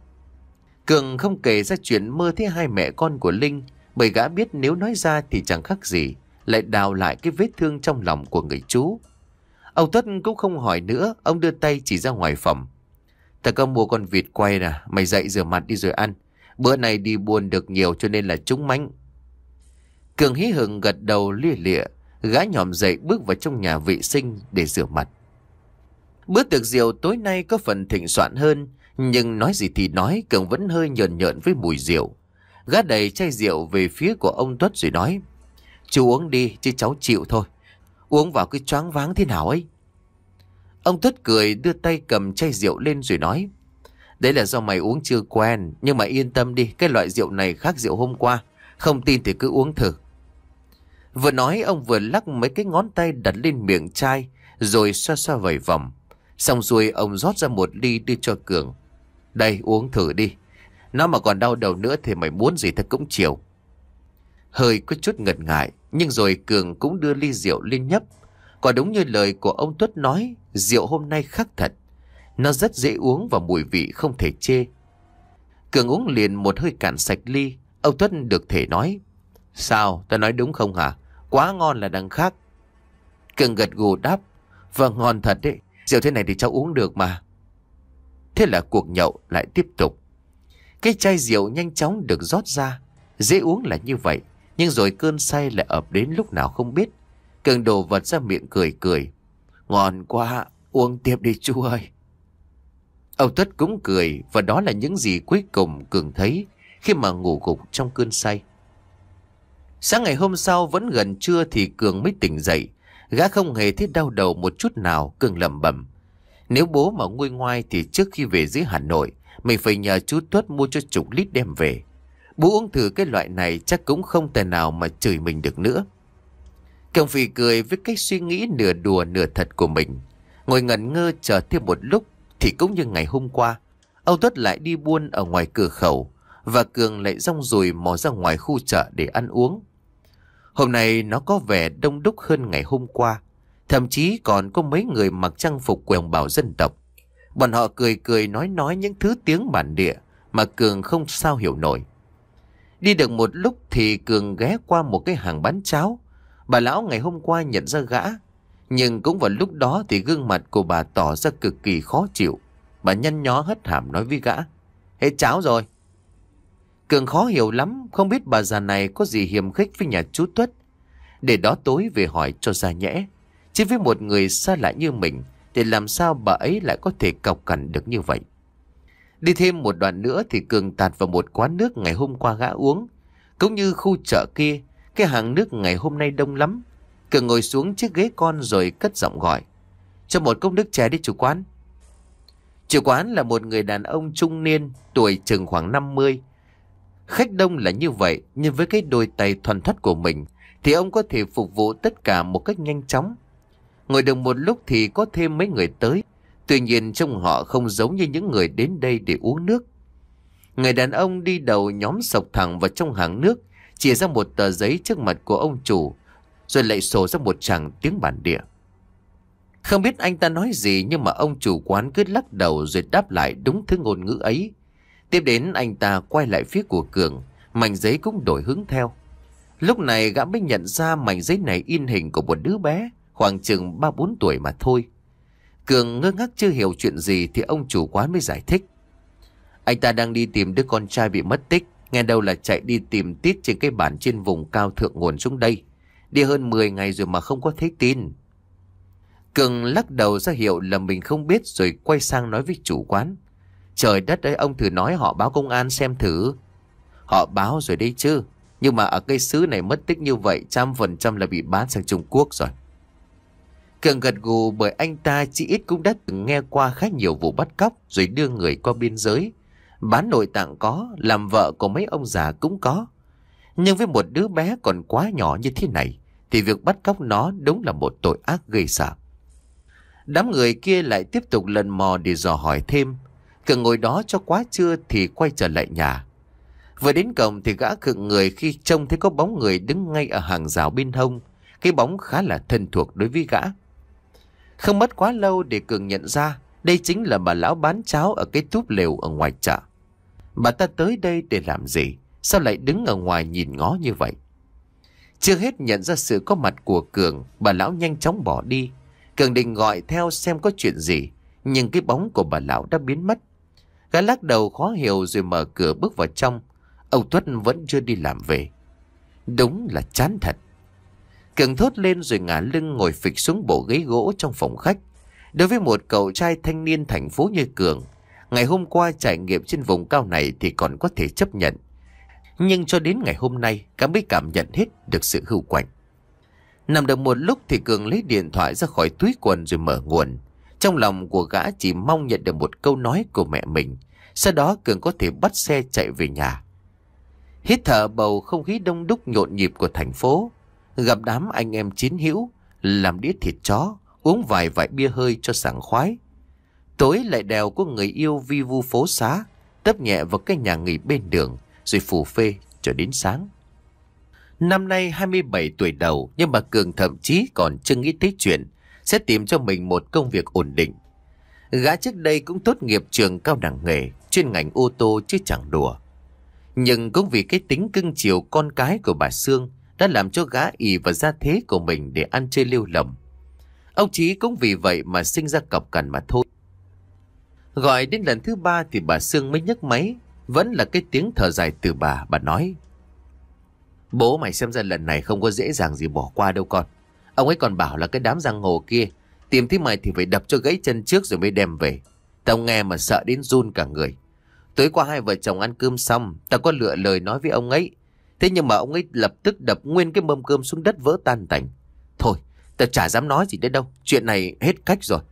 Cường không kể ra chuyện mơ thấy hai mẹ con của Linh, bởi gã biết nếu nói ra thì chẳng khác gì lại đào lại cái vết thương trong lòng của người chú. Ông Tuất cũng không hỏi nữa. Ông đưa tay chỉ ra ngoài phòng. Ta có mua con vịt quay nè, mày dậy rửa mặt đi rồi ăn. Bữa này đi buôn được nhiều cho nên là trúng mánh. Cường hí hửng gật đầu lia lịa. Gã nhòm dậy bước vào trong nhà vệ sinh để rửa mặt. Bữa tiệc rượu tối nay có phần thịnh soạn hơn, nhưng nói gì thì nói, Cường vẫn hơi nhợn nhợn với mùi rượu. Gã đầy chai rượu về phía của ông Tuất rồi nói: Chú uống đi chứ cháu chịu thôi. Uống vào cái choáng váng thế nào ấy. Ông Tuất cười đưa tay cầm chai rượu lên rồi nói: Đấy là do mày uống chưa quen. Nhưng mà yên tâm đi, cái loại rượu này khác rượu hôm qua. Không tin thì cứ uống thử. Vừa nói ông vừa lắc mấy cái ngón tay đặt lên miệng chai, rồi xoa xoa vài vòng. Xong rồi ông rót ra một ly đưa cho Cường. Đây uống thử đi. Nó mà còn đau đầu nữa thì mày muốn gì ta cũng chiều. Hơi có chút ngần ngại, nhưng rồi Cường cũng đưa ly rượu lên nhấp. Quả đúng như lời của ông Tuất nói, rượu hôm nay khác thật. Nó rất dễ uống và mùi vị không thể chê. Cường uống liền một hơi cạn sạch ly. Ông Tuất được thể nói: Sao, ta nói đúng không hả? Quá ngon là đằng khác. Cường gật gù đáp: Vâng, ngon thật đấy. Rượu thế này thì cháu uống được mà. Thế là cuộc nhậu lại tiếp tục. Cái chai rượu nhanh chóng được rót ra. Dễ uống là như vậy, nhưng rồi cơn say lại ập đến lúc nào không biết. Cường đổ vật ra miệng cười cười: Ngon quá, uống tiếp đi chú ơi. Ông Tuất cũng cười, và đó là những gì cuối cùng Cường thấy khi mà ngủ gục trong cơn say. Sáng ngày hôm sau vẫn gần trưa thì Cường mới tỉnh dậy. Gã không hề thấy đau đầu một chút nào. Cường lẩm bẩm: Nếu bố mà nguôi ngoai thì trước khi về dưới Hà Nội mình phải nhờ chú Tuất mua cho chục lít đem về. Bố uống thử cái loại này chắc cũng không thể nào mà chửi mình được nữa. Cường phì cười với cái suy nghĩ nửa đùa nửa thật của mình. Ngồi ngẩn ngơ chờ thêm một lúc thì cũng như ngày hôm qua, ông Tuất lại đi buôn ở ngoài cửa khẩu, và Cường lại rong ruổi mò ra ngoài khu chợ để ăn uống. Hôm nay nó có vẻ đông đúc hơn ngày hôm qua. Thậm chí còn có mấy người mặc trang phục của đồng bào dân tộc. Bọn họ cười cười nói nói những thứ tiếng bản địa mà Cường không sao hiểu nổi. Đi được một lúc thì Cường ghé qua một cái hàng bán cháo. Bà lão ngày hôm qua nhận ra gã, nhưng cũng vào lúc đó thì gương mặt của bà tỏ ra cực kỳ khó chịu. Bà nhăn nhó hất hàm nói với gã: Hết cháo rồi. Cường khó hiểu lắm, không biết bà già này có gì hiềm khích với nhà chú Tuất. Để đó tối về hỏi cho ra nhẽ. Chứ với một người xa lạ như mình thì làm sao bà ấy lại có thể cọc cằn được như vậy. Đi thêm một đoạn nữa thì Cường tạt vào một quán nước ngày hôm qua gã uống. Cũng như khu chợ kia, cái hàng nước ngày hôm nay đông lắm. Cường ngồi xuống chiếc ghế con rồi cất giọng gọi: Cho một cốc nước chè đi chủ quán. Chủ quán là một người đàn ông trung niên, tuổi chừng khoảng năm mươi. Khách đông là như vậy, nhưng với cái đôi tay thuần thoát của mình thì ông có thể phục vụ tất cả một cách nhanh chóng. Ngồi được một lúc thì có thêm mấy người tới. Tuy nhiên trông họ không giống như những người đến đây để uống nước. Người đàn ông đi đầu nhóm sộc thẳng vào trong hàng nước, chìa ra một tờ giấy trước mặt của ông chủ, rồi lại sổ ra một tràng tiếng bản địa. Không biết anh ta nói gì, nhưng mà ông chủ quán cứ lắc đầu rồi đáp lại đúng thứ ngôn ngữ ấy. Tiếp đến anh ta quay lại phía của Cường, mảnh giấy cũng đổi hướng theo. Lúc này gã mới nhận ra mảnh giấy này in hình của một đứa bé khoảng chừng ba bốn tuổi mà thôi. Cường ngơ ngác chưa hiểu chuyện gì thì ông chủ quán mới giải thích: Anh ta đang đi tìm đứa con trai bị mất tích, nghe đâu là chạy đi tìm tít trên cái bản trên vùng cao thượng nguồn xuống đây. Đi hơn mười ngày rồi mà không có thấy tin. Cường lắc đầu ra hiệu là mình không biết, rồi quay sang nói với chủ quán: Trời đất ơi, ông thử nói họ báo công an xem thử. Họ báo rồi đấy chứ, nhưng mà ở cái xứ này mất tích như vậy trăm phần trăm là bị bán sang Trung Quốc rồi. Cường gật gù, bởi anh ta chỉ ít cũng đã từng nghe qua khá nhiều vụ bắt cóc rồi đưa người qua biên giới. Bán nội tạng có, làm vợ của mấy ông già cũng có. Nhưng với một đứa bé còn quá nhỏ như thế này thì việc bắt cóc nó đúng là một tội ác gây sợ. Đám người kia lại tiếp tục lần mò để dò hỏi thêm. Cường ngồi đó cho quá trưa thì quay trở lại nhà. Vừa đến cổng thì gã khựng người khi trông thấy có bóng người đứng ngay ở hàng rào bên hông. Cái bóng khá là thân thuộc đối với gã. Không mất quá lâu để Cường nhận ra đây chính là bà lão bán cháo ở cái túp lều ở ngoài chợ. Bà ta tới đây để làm gì? Sao lại đứng ở ngoài nhìn ngó như vậy? Chưa hết nhận ra sự có mặt của Cường, bà lão nhanh chóng bỏ đi. Cường định gọi theo xem có chuyện gì, nhưng cái bóng của bà lão đã biến mất. Gã lắc đầu khó hiểu rồi mở cửa bước vào trong. Ông Tuất vẫn chưa đi làm về. Đúng là chán thật. Cường thốt lên rồi ngả lưng ngồi phịch xuống bộ ghế gỗ trong phòng khách. Đối với một cậu trai thanh niên thành phố như Cường, ngày hôm qua trải nghiệm trên vùng cao này thì còn có thể chấp nhận. Nhưng cho đến ngày hôm nay, gã mới cảm nhận hết được sự hưu quạnh. Nằm được một lúc thì Cường lấy điện thoại ra khỏi túi quần rồi mở nguồn. Trong lòng của gã chỉ mong nhận được một câu nói của mẹ mình. Sau đó Cường có thể bắt xe chạy về nhà. Hít thở bầu không khí đông đúc nhộn nhịp của thành phố. Gặp đám anh em chiến hữu, làm đĩa thịt chó, uống vài vại bia hơi cho sảng khoái. Tối lại đèo có người yêu vi vu phố xá, tấp nhẹ vào cái nhà nghỉ bên đường, rồi phù phê cho đến sáng. Năm nay hai mươi bảy tuổi đầu, nhưng mà Cường thậm chí còn chưa nghĩ tới chuyện sẽ tìm cho mình một công việc ổn định. Gã trước đây cũng tốt nghiệp trường cao đẳng nghề, chuyên ngành ô tô chứ chẳng đùa. Nhưng cũng vì cái tính cưng chiều con cái của bà Sương đã làm cho gã ỷ vào gia thế của mình để ăn chơi lêu lỏng. Ông Chí cũng vì vậy mà sinh ra cọc cằn mà thôi. Gọi đến lần thứ ba thì bà Sương mới nhấc máy. Vẫn là cái tiếng thở dài từ bà. Bà nói: Bố mày xem ra lần này không có dễ dàng gì bỏ qua đâu con. Ông ấy còn bảo là cái đám giang hồ kia tìm thấy mày thì phải đập cho gãy chân trước rồi mới đem về. Tao nghe mà sợ đến run cả người. Tối qua hai vợ chồng ăn cơm xong, tao có lựa lời nói với ông ấy. Thế nhưng mà ông ấy lập tức đập nguyên cái mâm cơm xuống đất vỡ tan tành. Thôi, tao chả dám nói gì nữa đâu. Chuyện này hết cách rồi.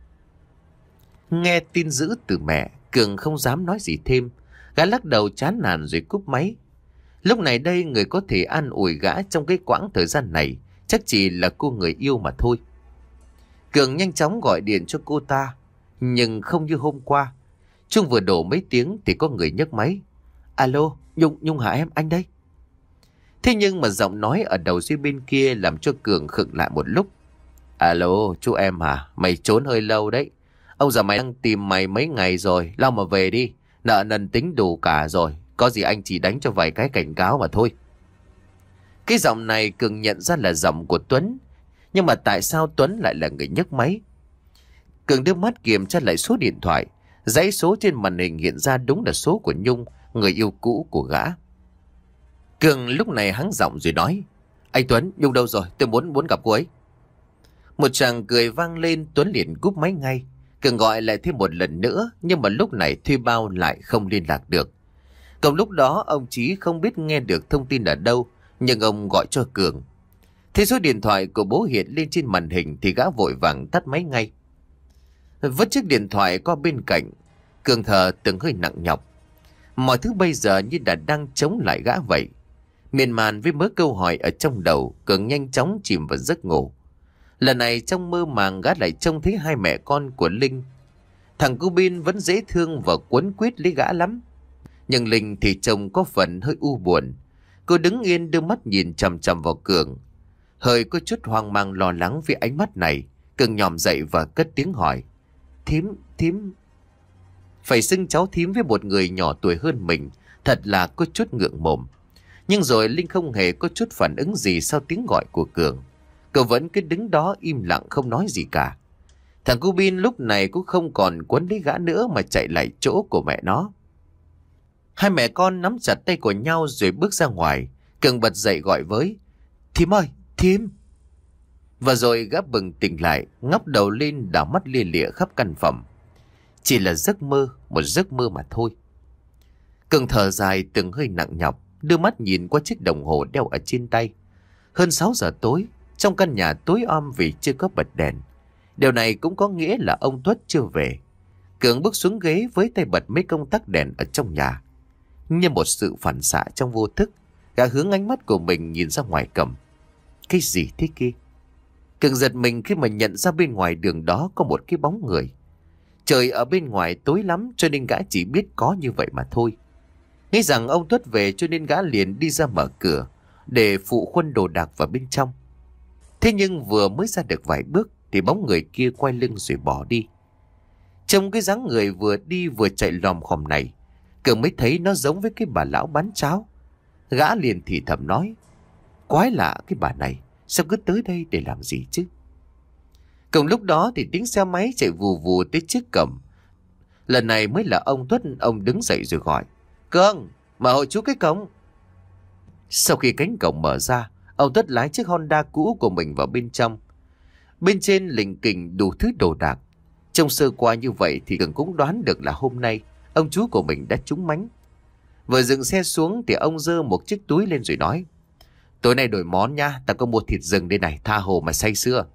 Nghe tin dữ từ mẹ, Cường không dám nói gì thêm. Gã lắc đầu chán nản rồi cúp máy. Lúc này đây người có thể an ủi gã trong cái quãng thời gian này chắc chỉ là cô người yêu mà thôi. Cường nhanh chóng gọi điện cho cô ta. Nhưng không như hôm qua. Chuông vừa đổ mấy tiếng thì có người nhấc máy. Alo, Nhung, Nhung hả em, anh đây. Thế nhưng mà giọng nói ở đầu dây bên kia làm cho Cường khựng lại một lúc. Alo, chú em hả? Mày trốn hơi lâu đấy. Ông già mày đang tìm mày mấy ngày rồi. Lau mà về đi. Nợ nần tính đủ cả rồi. Có gì anh chỉ đánh cho vài cái cảnh cáo mà thôi. Cái giọng này Cường nhận ra là giọng của Tuấn. Nhưng mà tại sao Tuấn lại là người nhấc máy? Cường đưa mắt kiểm tra lại số điện thoại. Dãy số trên màn hình hiện ra đúng là số của Nhung, người yêu cũ của gã. Cường lúc này hắng giọng rồi nói: Anh Tuấn, Nhung đâu rồi? Tôi muốn muốn gặp cô ấy. Một tràng cười vang lên, Tuấn liền cúp máy ngay. Cường gọi lại thêm một lần nữa, nhưng mà lúc này thuê bao lại không liên lạc được. Còn lúc đó ông Chí không biết nghe được thông tin ở đâu, nhưng ông gọi cho Cường. Thế số điện thoại của bố hiện lên trên màn hình thì gã vội vàng tắt máy ngay. Vứt chiếc điện thoại qua bên cạnh, Cường thở từng hơi nặng nhọc. Mọi thứ bây giờ như đã đang chống lại gã vậy. Miên man với mớ câu hỏi ở trong đầu, Cường nhanh chóng chìm vào giấc ngủ. Lần này trong mơ màng gã lại trông thấy hai mẹ con của Linh. Thằng cu Bin vẫn dễ thương và quấn quýt lấy gã lắm. Nhưng Linh thì trông có phần hơi u buồn. Cô đứng yên đưa mắt nhìn chằm chằm vào Cường. Hơi có chút hoang mang lo lắng vì ánh mắt này. Cường nhòm dậy và cất tiếng hỏi: Thím, thím. Phải xưng cháu thím với một người nhỏ tuổi hơn mình, thật là có chút ngượng mồm. Nhưng rồi Linh không hề có chút phản ứng gì sau tiếng gọi của Cường. Cậu vẫn cứ đứng đó im lặng không nói gì cả. Thằng cu Bin lúc này cũng không còn quấn lấy gã nữa mà chạy lại chỗ của mẹ nó. Hai mẹ con nắm chặt tay của nhau rồi bước ra ngoài. Cường bật dậy gọi với: Thím ơi, thím. Và rồi gã bừng tỉnh lại, ngóc đầu lên đảo mắt lia lịa khắp căn phòng. Chỉ là giấc mơ, một giấc mơ mà thôi. Cường thở dài từng hơi nặng nhọc, đưa mắt nhìn qua chiếc đồng hồ đeo ở trên tay. Hơn sáu giờ tối, trong căn nhà tối om vì chưa có bật đèn. Điều này cũng có nghĩa là ông Tuất chưa về. Cường bước xuống ghế với tay bật mấy công tắc đèn ở trong nhà. Như một sự phản xạ trong vô thức, gã hướng ánh mắt của mình nhìn ra ngoài cổng. Cái gì thế kia? Cường giật mình khi mà nhận ra bên ngoài đường đó có một cái bóng người. Trời ở bên ngoài tối lắm cho nên gã chỉ biết có như vậy mà thôi. Nghĩ rằng ông Tuất về cho nên gã liền đi ra mở cửa để phụ khuân đồ đạc vào bên trong. Thế nhưng vừa mới ra được vài bước thì bóng người kia quay lưng rồi bỏ đi. Trong cái dáng người vừa đi vừa chạy lòm khòm này, Cường mới thấy nó giống với cái bà lão bán cháo. Gã liền thì thầm nói: Quái lạ cái bà này, sao cứ tới đây để làm gì chứ? Cùng lúc đó thì tiếng xe máy chạy vù vù tới trước cổng. Lần này mới là ông Tuất. Ông đứng dậy rồi gọi: Cường, mở hộ chú cái cổng. Sau khi cánh cổng mở ra, ông Tuất lái chiếc Honda cũ của mình vào bên trong. Bên trên lình kình đủ thứ đồ đạc. Trông sơ qua như vậy thì Cường cũng đoán được là hôm nay ông chú của mình đã trúng mánh. Vừa dừng xe xuống thì ông giơ một chiếc túi lên rồi nói: Tối nay đổi món nha, ta có mua thịt rừng đây này, tha hồ mà say sưa.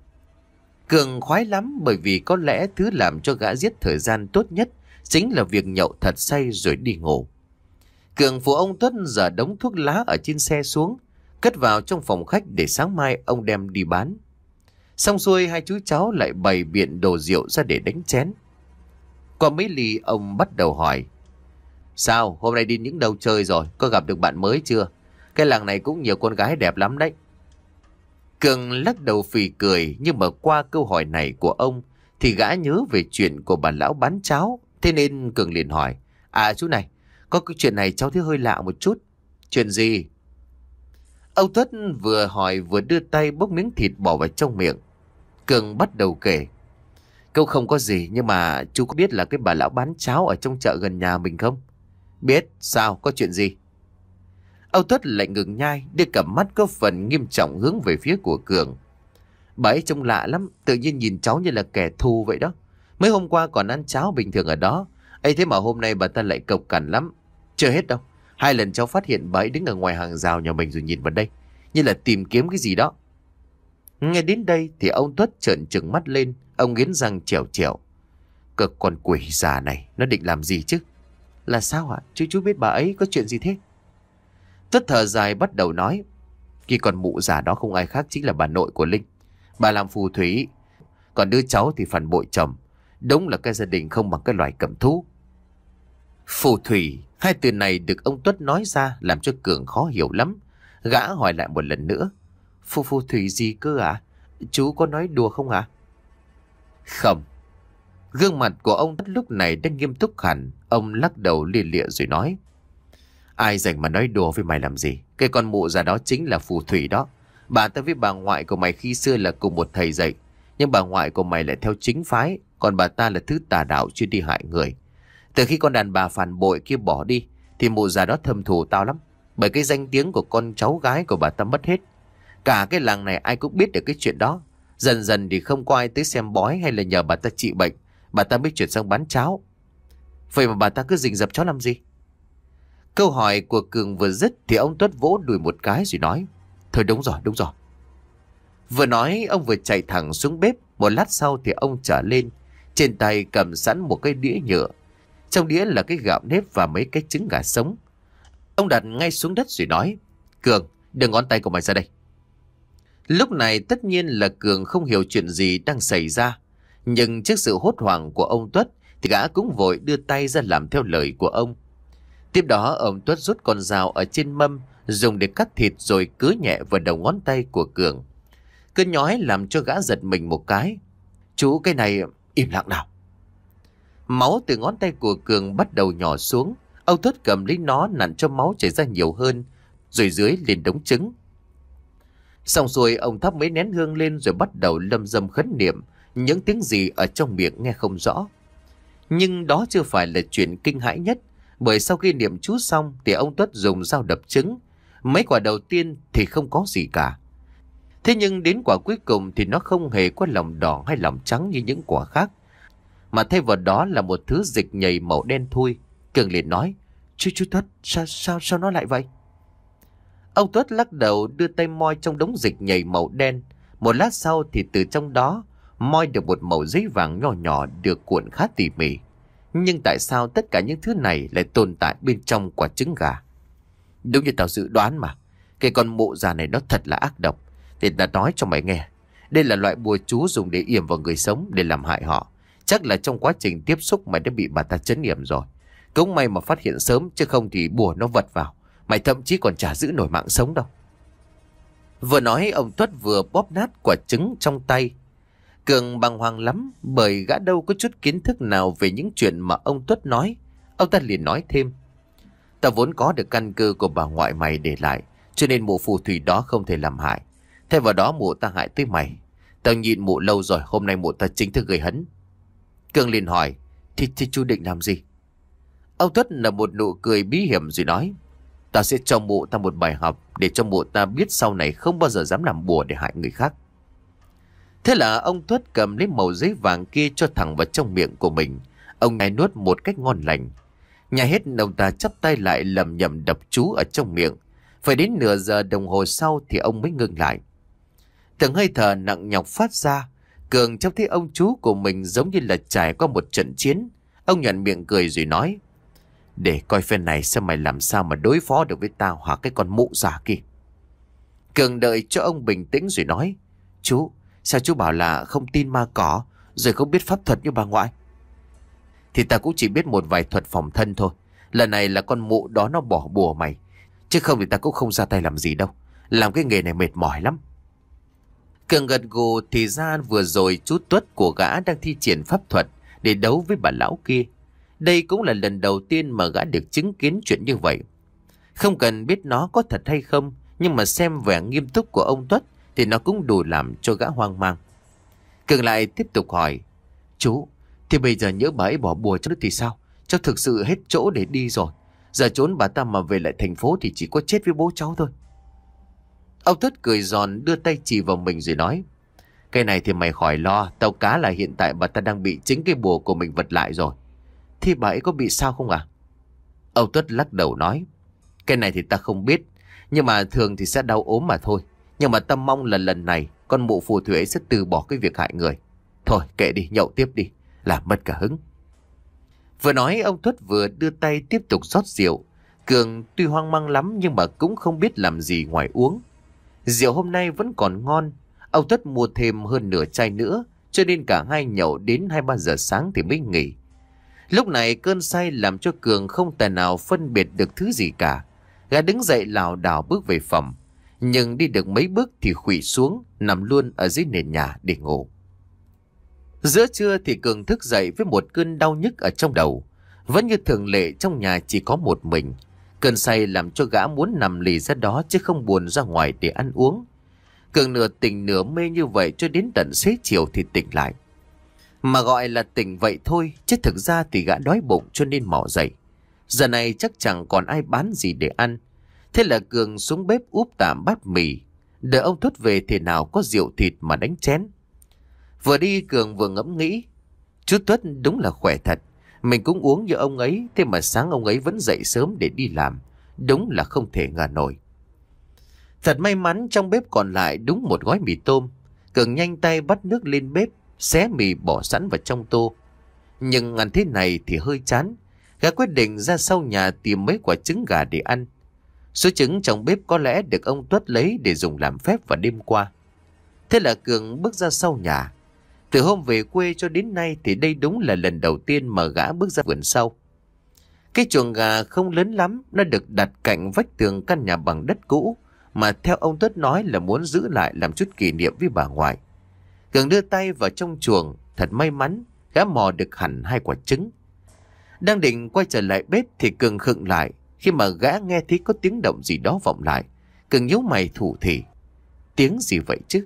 Cường khoái lắm, bởi vì có lẽ thứ làm cho gã giết thời gian tốt nhất chính là việc nhậu thật say rồi đi ngủ. Cường phụ ông Tuất dở đống thuốc lá ở trên xe xuống, cất vào trong phòng khách để sáng mai ông đem đi bán. Xong xuôi hai chú cháu lại bày biện đồ rượu ra để đánh chén. Qua mấy ly ông bắt đầu hỏi: Sao, hôm nay đi những đâu chơi rồi, có gặp được bạn mới chưa? Cái làng này cũng nhiều con gái đẹp lắm đấy. Cường lắc đầu phì cười, nhưng mà qua câu hỏi này của ông thì gã nhớ về chuyện của bà lão bán cháo. Thế nên Cường liền hỏi: À chú này, có cái chuyện này cháu thấy hơi lạ một chút. Chuyện gì? Ông Tuất vừa hỏi vừa đưa tay bốc miếng thịt bỏ vào trong miệng. Cường bắt đầu kể. Câu không có gì, nhưng mà chú có biết là cái bà lão bán cháo ở trong chợ gần nhà mình không? Biết. Sao? Có chuyện gì? Ông Tuất lại ngừng nhai, đưa cặp mắt có phần nghiêm trọng hướng về phía của Cường. Bà ấy trông lạ lắm, tự nhiên nhìn cháu như là kẻ thù vậy đó. Mấy hôm qua còn ăn cháo bình thường ở đó, ấy thế mà hôm nay bà ta lại cộc cằn lắm. Chưa hết đâu, hai lần cháu phát hiện bà ấy đứng ở ngoài hàng rào nhà mình rồi nhìn vào đây, như là tìm kiếm cái gì đó. Nghe đến đây thì ông Tuất trợn trừng mắt lên, ông nghiến răng trèo trèo. Cơ con quỷ già này, nó định làm gì chứ? Là sao ạ? Chú chú biết bà ấy có chuyện gì thế? Tuất thở dài bắt đầu nói. Khi con mụ già đó không ai khác chính là bà nội của Linh. Bà làm phù thủy, còn đứa cháu thì phản bội chồng. Đúng là cái gia đình không bằng cái loài cầm thú. Phù thủy, hai từ này được ông Tuất nói ra làm cho Cường khó hiểu lắm. Gã hỏi lại một lần nữa. Phù phù thủy gì cơ ạ? À? Chú có nói đùa không ạ? À? Không. Gương mặt của ông Tuất lúc này đang nghiêm túc hẳn. Ông lắc đầu lia lịa rồi nói. Ai rảnh mà nói đùa với mày làm gì? Cái con mụ già đó chính là phù thủy đó. Bà ta với bà ngoại của mày khi xưa là cùng một thầy dạy. Nhưng bà ngoại của mày lại theo chính phái. Còn bà ta là thứ tà đạo chuyên đi hại người. Từ khi con đàn bà phản bội kia bỏ đi thì mụ già đó thâm thù tao lắm. Bởi cái danh tiếng của con cháu gái của bà ta mất hết. Cả cái làng này ai cũng biết được cái chuyện đó. Dần dần thì không có ai tới xem bói hay là nhờ bà ta trị bệnh. Bà ta mới chuyển sang bán cháo. Vậy mà bà ta cứ rình rập cháu làm gì? Câu hỏi của Cường vừa dứt thì ông Tuất vỗ đùi một cái rồi nói. Thôi đúng rồi, đúng rồi. Vừa nói ông vừa chạy thẳng xuống bếp. Một lát sau thì ông trở lên. Trên tay cầm sẵn một cái đĩa nhựa. Trong đĩa là cái gạo nếp và mấy cái trứng gà sống. Ông đặt ngay xuống đất rồi nói. Cường, đưa ngón tay của mày ra đây. Lúc này tất nhiên là Cường không hiểu chuyện gì đang xảy ra. Nhưng trước sự hốt hoảng của ông Tuất thì gã cũng vội đưa tay ra làm theo lời của ông. Tiếp đó ông Tuất rút con dao ở trên mâm dùng để cắt thịt rồi cứa nhẹ vào đầu ngón tay của Cường. Cơn nhói làm cho gã giật mình một cái. Chú cái này im lặng nào. Máu từ ngón tay của Cường bắt đầu nhỏ xuống. Ông Tuất cầm lấy nó nặn cho máu chảy ra nhiều hơn rồi dưới lên đống trứng. Xong rồi ông thắp mấy nén hương lên rồi bắt đầu lâm dâm khấn niệm. Những tiếng gì ở trong miệng nghe không rõ. Nhưng đó chưa phải là chuyện kinh hãi nhất. Bởi sau khi niệm chú xong thì ông Tuất dùng dao đập trứng. Mấy quả đầu tiên thì không có gì cả. Thế nhưng đến quả cuối cùng thì nó không hề có lòng đỏ hay lòng trắng như những quả khác. Mà thay vào đó là một thứ dịch nhầy màu đen thui. Cường liền nói. Chú chú Tuất, sao, sao, sao nó lại vậy? Ông Tuất lắc đầu đưa tay moi trong đống dịch nhầy màu đen. Một lát sau thì từ trong đó moi được một mẩu giấy vàng nhỏ nhỏ được cuộn khá tỉ mỉ. Nhưng tại sao tất cả những thứ này lại tồn tại bên trong quả trứng gà? Đúng như tao dự đoán mà. Cái con mụ già này nó thật là ác độc. Thì ta nói cho mày nghe. Đây là loại bùa chú dùng để yểm vào người sống để làm hại họ. Chắc là trong quá trình tiếp xúc mày đã bị bà ta trấn yểm rồi. Cũng may mà phát hiện sớm, chứ không thì bùa nó vật vào. Mày thậm chí còn chả giữ nổi mạng sống đâu. Vừa nói ông Tuất vừa bóp nát quả trứng trong tay. Cường bàng hoàng lắm bởi gã đâu có chút kiến thức nào về những chuyện mà ông Tuất nói. Ông ta liền nói thêm. Ta vốn có được căn cơ của bà ngoại mày để lại, cho nên mụ phù thủy đó không thể làm hại. Thay vào đó mụ ta hại tới mày. Tao nhịn mụ lâu rồi, hôm nay mụ ta chính thức gây hấn. Cường liền hỏi. Thì, thì chú định làm gì? Ông Tuất là một nụ cười bí hiểm rồi nói. Ta sẽ cho mụ ta một bài học để cho mụ ta biết sau này không bao giờ dám làm bùa để hại người khác. Thế là ông Tuất cầm lấy mẩu giấy vàng kia cho thẳng vào trong miệng của mình. Ông nhai nuốt một cách ngon lành. Nhai hết ông ta chắp tay lại lầm nhầm đập chú ở trong miệng. Phải đến nửa giờ đồng hồ sau thì ông mới ngừng lại. Từng hơi thở nặng nhọc phát ra. Cường trông thấy ông chú của mình giống như là trải qua một trận chiến. Ông nhận miệng cười rồi nói. Để coi phen này xem mày làm sao mà đối phó được với tao hoặc cái con mụ già kia. Cường đợi cho ông bình tĩnh rồi nói. Chú, sao chú bảo là không tin ma cỏ rồi không biết pháp thuật như bà ngoại? Thì ta cũng chỉ biết một vài thuật phòng thân thôi. Lần này là con mụ đó nó bỏ bùa mày. Chứ không thì ta cũng không ra tay làm gì đâu. Làm cái nghề này mệt mỏi lắm. Cường gật gù thì ra vừa rồi chú Tuất của gã đang thi triển pháp thuật để đấu với bà lão kia. Đây cũng là lần đầu tiên mà gã được chứng kiến chuyện như vậy. Không cần biết nó có thật hay không, nhưng mà xem vẻ nghiêm túc của ông Tuất thì nó cũng đủ làm cho gã hoang mang. Cường lại tiếp tục hỏi: Chú, thì bây giờ nhỡ bà ấy bỏ bùa cho thì sao? Cháu thực sự hết chỗ để đi rồi. Giờ trốn bà ta mà về lại thành phố thì chỉ có chết với bố cháu thôi. Ông Tuất cười giòn, đưa tay chỉ vào mình rồi nói: Cái này thì mày khỏi lo. Tao cá là hiện tại bà ta đang bị chính cái bùa của mình vật lại rồi. Thì bà ấy có bị sao không à? Ông Tuất lắc đầu nói: Cái này thì ta không biết, nhưng mà thường thì sẽ đau ốm mà thôi. Nhưng mà ta mong là lần này con mụ phù thủy ấy sẽ từ bỏ cái việc hại người. Thôi kệ đi, nhậu tiếp đi, làm mất cả hứng. Vừa nói ông Tuất vừa đưa tay tiếp tục rót rượu. Cường tuy hoang mang lắm nhưng mà cũng không biết làm gì ngoài uống. Rượu hôm nay vẫn còn ngon. Ông Tuất mua thêm hơn nửa chai nữa, cho nên cả hai nhậu đến hai ba giờ sáng thì mới nghỉ. Lúc này cơn say làm cho Cường không tài nào phân biệt được thứ gì cả. Gã đứng dậy lảo đảo bước về phòng, nhưng đi được mấy bước thì khuỵu xuống, nằm luôn ở dưới nền nhà để ngủ. Giữa trưa thì Cường thức dậy với một cơn đau nhức ở trong đầu. Vẫn như thường lệ, trong nhà chỉ có một mình. Cơn say làm cho gã muốn nằm lì ra đó chứ không buồn ra ngoài để ăn uống. Cường nửa tỉnh nửa mê như vậy cho đến tận xế chiều thì tỉnh lại. Mà gọi là tỉnh vậy thôi, chứ thực ra thì gã đói bụng cho nên mò dậy. Giờ này chắc chẳng còn ai bán gì để ăn. Thế là Cường xuống bếp úp tạm bát mì, đợi ông Tuất về thì nào có rượu thịt mà đánh chén. Vừa đi Cường vừa ngẫm nghĩ: Chú Tuất đúng là khỏe thật. Mình cũng uống như ông ấy, thế mà sáng ông ấy vẫn dậy sớm để đi làm. Đúng là không thể ngờ nổi. Thật may mắn trong bếp còn lại đúng một gói mì tôm. Cường nhanh tay bắt nước lên bếp, xé mì bỏ sẵn vào trong tô. Nhưng ăn thế này thì hơi chán. Gã quyết định ra sau nhà tìm mấy quả trứng gà để ăn. Số trứng trong bếp có lẽ được ông Tuất lấy để dùng làm phép vào đêm qua. Thế là Cường bước ra sau nhà. Từ hôm về quê cho đến nay thì đây đúng là lần đầu tiên mà gã bước ra vườn sau. Cái chuồng gà không lớn lắm, nó được đặt cạnh vách tường căn nhà bằng đất cũ, mà theo ông Tuất nói là muốn giữ lại làm chút kỷ niệm với bà ngoại. Cường đưa tay vào trong chuồng, thật may mắn, gã mò được hẳn hai quả trứng. Đang định quay trở lại bếp thì Cường khựng lại khi mà gã nghe thấy có tiếng động gì đó vọng lại. Cường nhíu mày thủ thỉ: Tiếng gì vậy chứ?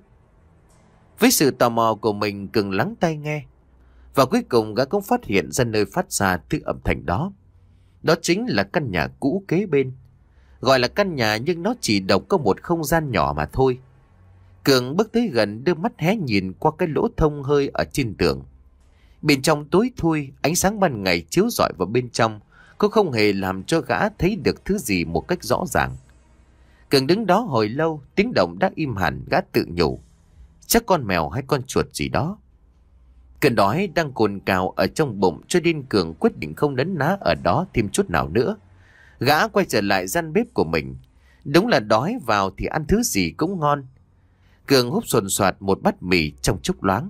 Với sự tò mò của mình, Cường lắng tai nghe. Và cuối cùng gã cũng phát hiện ra nơi phát ra thứ âm thanh đó. Đó chính là căn nhà cũ kế bên. Gọi là căn nhà nhưng nó chỉ độc có một không gian nhỏ mà thôi. Cường bước tới gần, đưa mắt hé nhìn qua cái lỗ thông hơi ở trên tường. Bên trong tối thui, ánh sáng ban ngày chiếu rọi vào bên trong cũng không hề làm cho gã thấy được thứ gì một cách rõ ràng. Cường đứng đó hồi lâu, tiếng động đã im hẳn. Gã tự nhủ: Chắc con mèo hay con chuột gì đó. Cơn đói đang cồn cào ở trong bụng cho nên Cường quyết định không nấn ná ở đó thêm chút nào nữa. Gã quay trở lại gian bếp của mình. Đúng là đói vào thì ăn thứ gì cũng ngon. Cường húp sồn soạt một bát mì trong chốc loáng.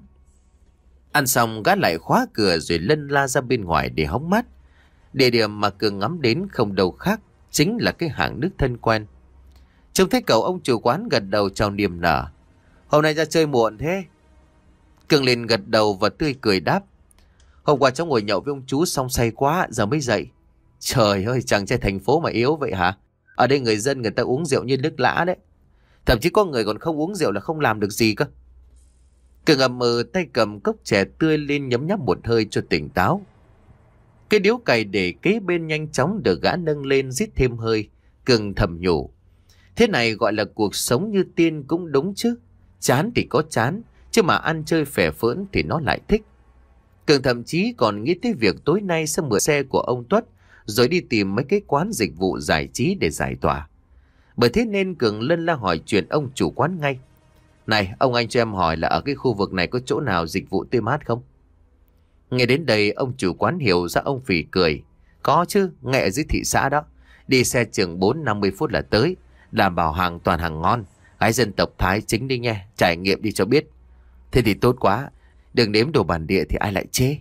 Ăn xong gã lại khóa cửa rồi lân la ra bên ngoài để hóng mát. Địa điểm mà Cường ngắm đến không đâu khác, chính là cái hàng nước thân quen. Trông thấy cậu ông chủ quán gật đầu chào niềm nở: Hôm nay ra chơi muộn thế? Cường liền gật đầu và tươi cười đáp: Hôm qua cháu ngồi nhậu với ông chú xong say quá, giờ mới dậy. Trời ơi, chàng trai thành phố mà yếu vậy hả? Ở đây người dân người ta uống rượu như nước lã đấy. Thậm chí có người còn không uống rượu là không làm được gì cơ. Cường ậm ừ, tay cầm cốc chè tươi lên nhấm nháp một hơi cho tỉnh táo. Cái điếu cày để kế bên nhanh chóng được gã nâng lên rít thêm hơi. Cường thầm nhủ: Thế này gọi là cuộc sống như tiên cũng đúng chứ. Chán thì có chán, chứ mà ăn chơi phè phỡn thì nó lại thích. Cường thậm chí còn nghĩ tới việc tối nay sẽ mượn xe của ông Tuất rồi đi tìm mấy cái quán dịch vụ giải trí để giải tỏa. Bởi thế nên Cường lân la hỏi chuyện ông chủ quán ngay: Này ông, anh cho em hỏi là ở cái khu vực này có chỗ nào dịch vụ tươi mát không? Nghe đến đây ông chủ quán hiểu ra, ông phì cười: Có chứ, ngay ở dưới thị xã đó. Đi xe chừng bốn năm mươi phút là tới. Đảm bảo hàng toàn hàng ngon. Gái dân tộc Thái chính đi nghe, trải nghiệm đi cho biết. Thế thì tốt quá, đừng nếm đồ bản địa thì ai lại chê.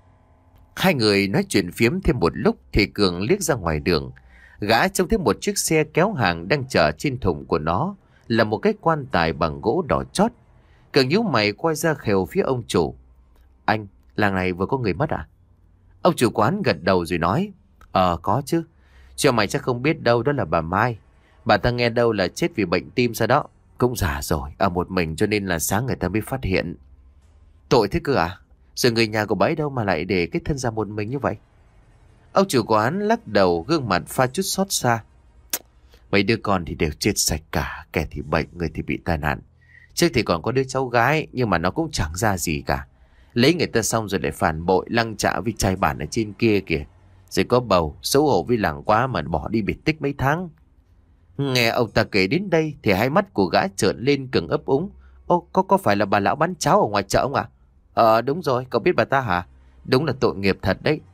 Hai người nói chuyện phiếm thêm một lúc thì Cường liếc ra ngoài đường. Gã trông thấy một chiếc xe kéo hàng đang chở trên thùng của nó là một cái quan tài bằng gỗ đỏ chót. Cường nhíu mày quay ra khều phía ông chủ: Anh, làng này vừa có người mất à? Ông chủ quán gật đầu rồi nói. Ờ có chứ. Cho mày chắc không biết đâu, đó là bà Mai. Bà ta nghe đâu là chết vì bệnh tim sao đó. Cũng già rồi, ở một mình cho nên là sáng người ta mới phát hiện. Tội thế cơ à? Rồi người nhà của bà ấy đâu mà lại để cái thân ra một mình như vậy? Ông chủ quán lắc đầu, gương mặt pha chút xót xa. Mấy đứa con thì đều chết sạch cả. Kẻ thì bệnh, người thì bị tai nạn. Trước thì còn có đứa cháu gái, nhưng mà nó cũng chẳng ra gì cả. Lấy người ta xong rồi lại phản bội, lăng trạ với trai bản ở trên kia kìa. Rồi có bầu, xấu hổ với làng quá mà bỏ đi biệt tích mấy tháng. Nghe ông ta kể đến đây thì hai mắt của gã trợn lên cường ấp úng. Ô, có có phải là bà lão bán cháo ở ngoài chợ không ạ? Ờ đúng rồi, cậu biết bà ta hả? Đúng là tội nghiệp thật đấy.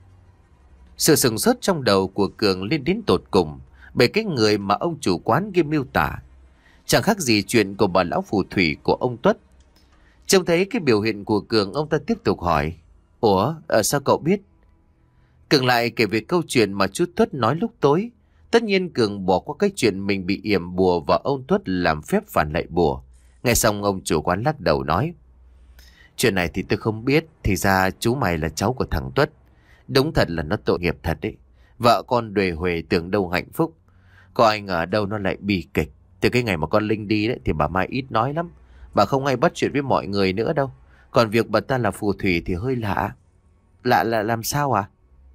Sự sừng sốt trong đầu của Cường lên đến tột cùng bởi cái người mà ông chủ quán kia miêu tả. Chẳng khác gì chuyện của bà lão phù thủy của ông Tuất. Trông thấy cái biểu hiện của Cường, ông ta tiếp tục hỏi. Ủa, à, sao cậu biết? Cường lại kể về câu chuyện mà chú Tuất nói lúc tối. Tất nhiên Cường bỏ qua cái chuyện mình bị yểm bùa và ông Tuất làm phép phản lại bùa. Nghe xong ông chủ quán lắc đầu nói. Chuyện này thì tôi không biết. Thì ra chú mày là cháu của thằng Tuất. Đúng thật là nó tội nghiệp thật đấy. Vợ con đuề huề tưởng đâu hạnh phúc. Có ai ngờ đâu nó lại bi kịch. Từ cái ngày mà con Linh đi đấy thì bà Mai ít nói lắm. Bà không hay bắt chuyện với mọi người nữa đâu. Còn việc bà ta là phù thủy thì hơi lạ. Lạ là làm sao à?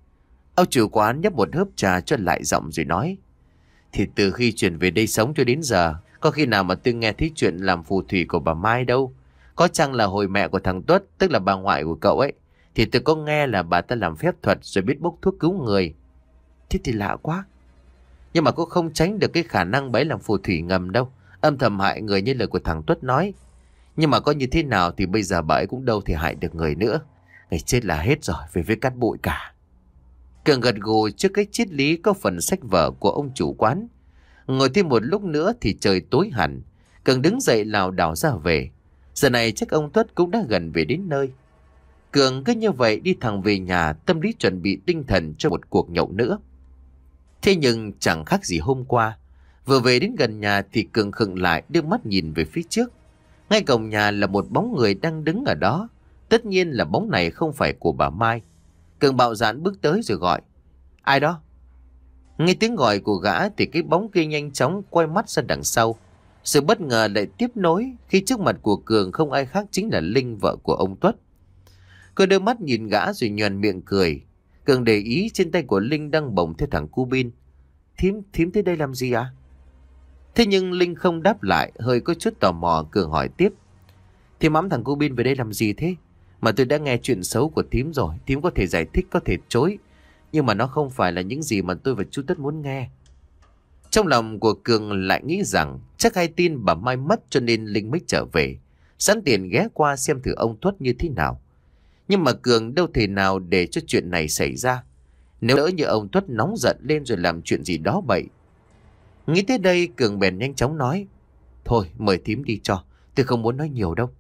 Ông chủ quán nhấp một hớp trà cho lại giọng rồi nói. Thì từ khi chuyển về đây sống cho đến giờ, có khi nào mà tôi nghe thấy chuyện làm phù thủy của bà Mai đâu. Có chăng là hồi mẹ của thằng Tuất, tức là bà ngoại của cậu ấy, thì tôi có nghe là bà ta làm phép thuật rồi biết bốc thuốc cứu người. Thế thì lạ quá. Nhưng mà cũng không tránh được cái khả năng bấy làm phù thủy ngầm đâu. Âm thầm hại người như lời của thằng Tuất nói. Nhưng mà có như thế nào thì bây giờ bà ấy cũng đâu thể hại được người nữa. Ngày chết là hết rồi, về với cát bụi cả. Cường gật gù trước cái triết lý có phần sách vở của ông chủ quán. Ngồi thêm một lúc nữa thì trời tối hẳn. Cường đứng dậy lảo đảo ra về. Giờ này chắc ông Tuất cũng đã gần về đến nơi. Cường cứ như vậy đi thẳng về nhà, tâm lý chuẩn bị tinh thần cho một cuộc nhậu nữa. Thế nhưng chẳng khác gì hôm qua. Vừa về đến gần nhà thì Cường khựng lại, đưa mắt nhìn về phía trước. Ngay cổng nhà là một bóng người đang đứng ở đó. Tất nhiên là bóng này không phải của bà Mai. Cường bạo dạn bước tới rồi gọi. Ai đó? Nghe tiếng gọi của gã thì cái bóng kia nhanh chóng quay mắt ra đằng sau. Sự bất ngờ lại tiếp nối khi trước mặt của Cường không ai khác chính là Linh, vợ của ông Tuất. Cô đưa mắt nhìn gã rồi nhoẻn miệng cười. Cường để ý trên tay của Linh đang bồng theo thằng cu bin. Thím, thím tới đây làm gì à? Thế nhưng Linh không đáp lại, hơi có chút tò mò. Cường hỏi tiếp. Thím ẵm thằng cu bin về đây làm gì thế? Mà tôi đã nghe chuyện xấu của thím rồi. Thím có thể giải thích, có thể chối. Nhưng mà nó không phải là những gì mà tôi và chú Tất muốn nghe. Trong lòng của Cường lại nghĩ rằng chắc hay tin bà Mai mất cho nên Linh mới trở về, sẵn tiện ghé qua xem thử ông Tuất như thế nào. Nhưng mà Cường đâu thể nào để cho chuyện này xảy ra. Nếu đỡ như ông Tuất nóng giận lên rồi làm chuyện gì đó bậy. Nghĩ tới đây Cường bèn nhanh chóng nói. Thôi mời thím đi cho, tôi không muốn nói nhiều đâu.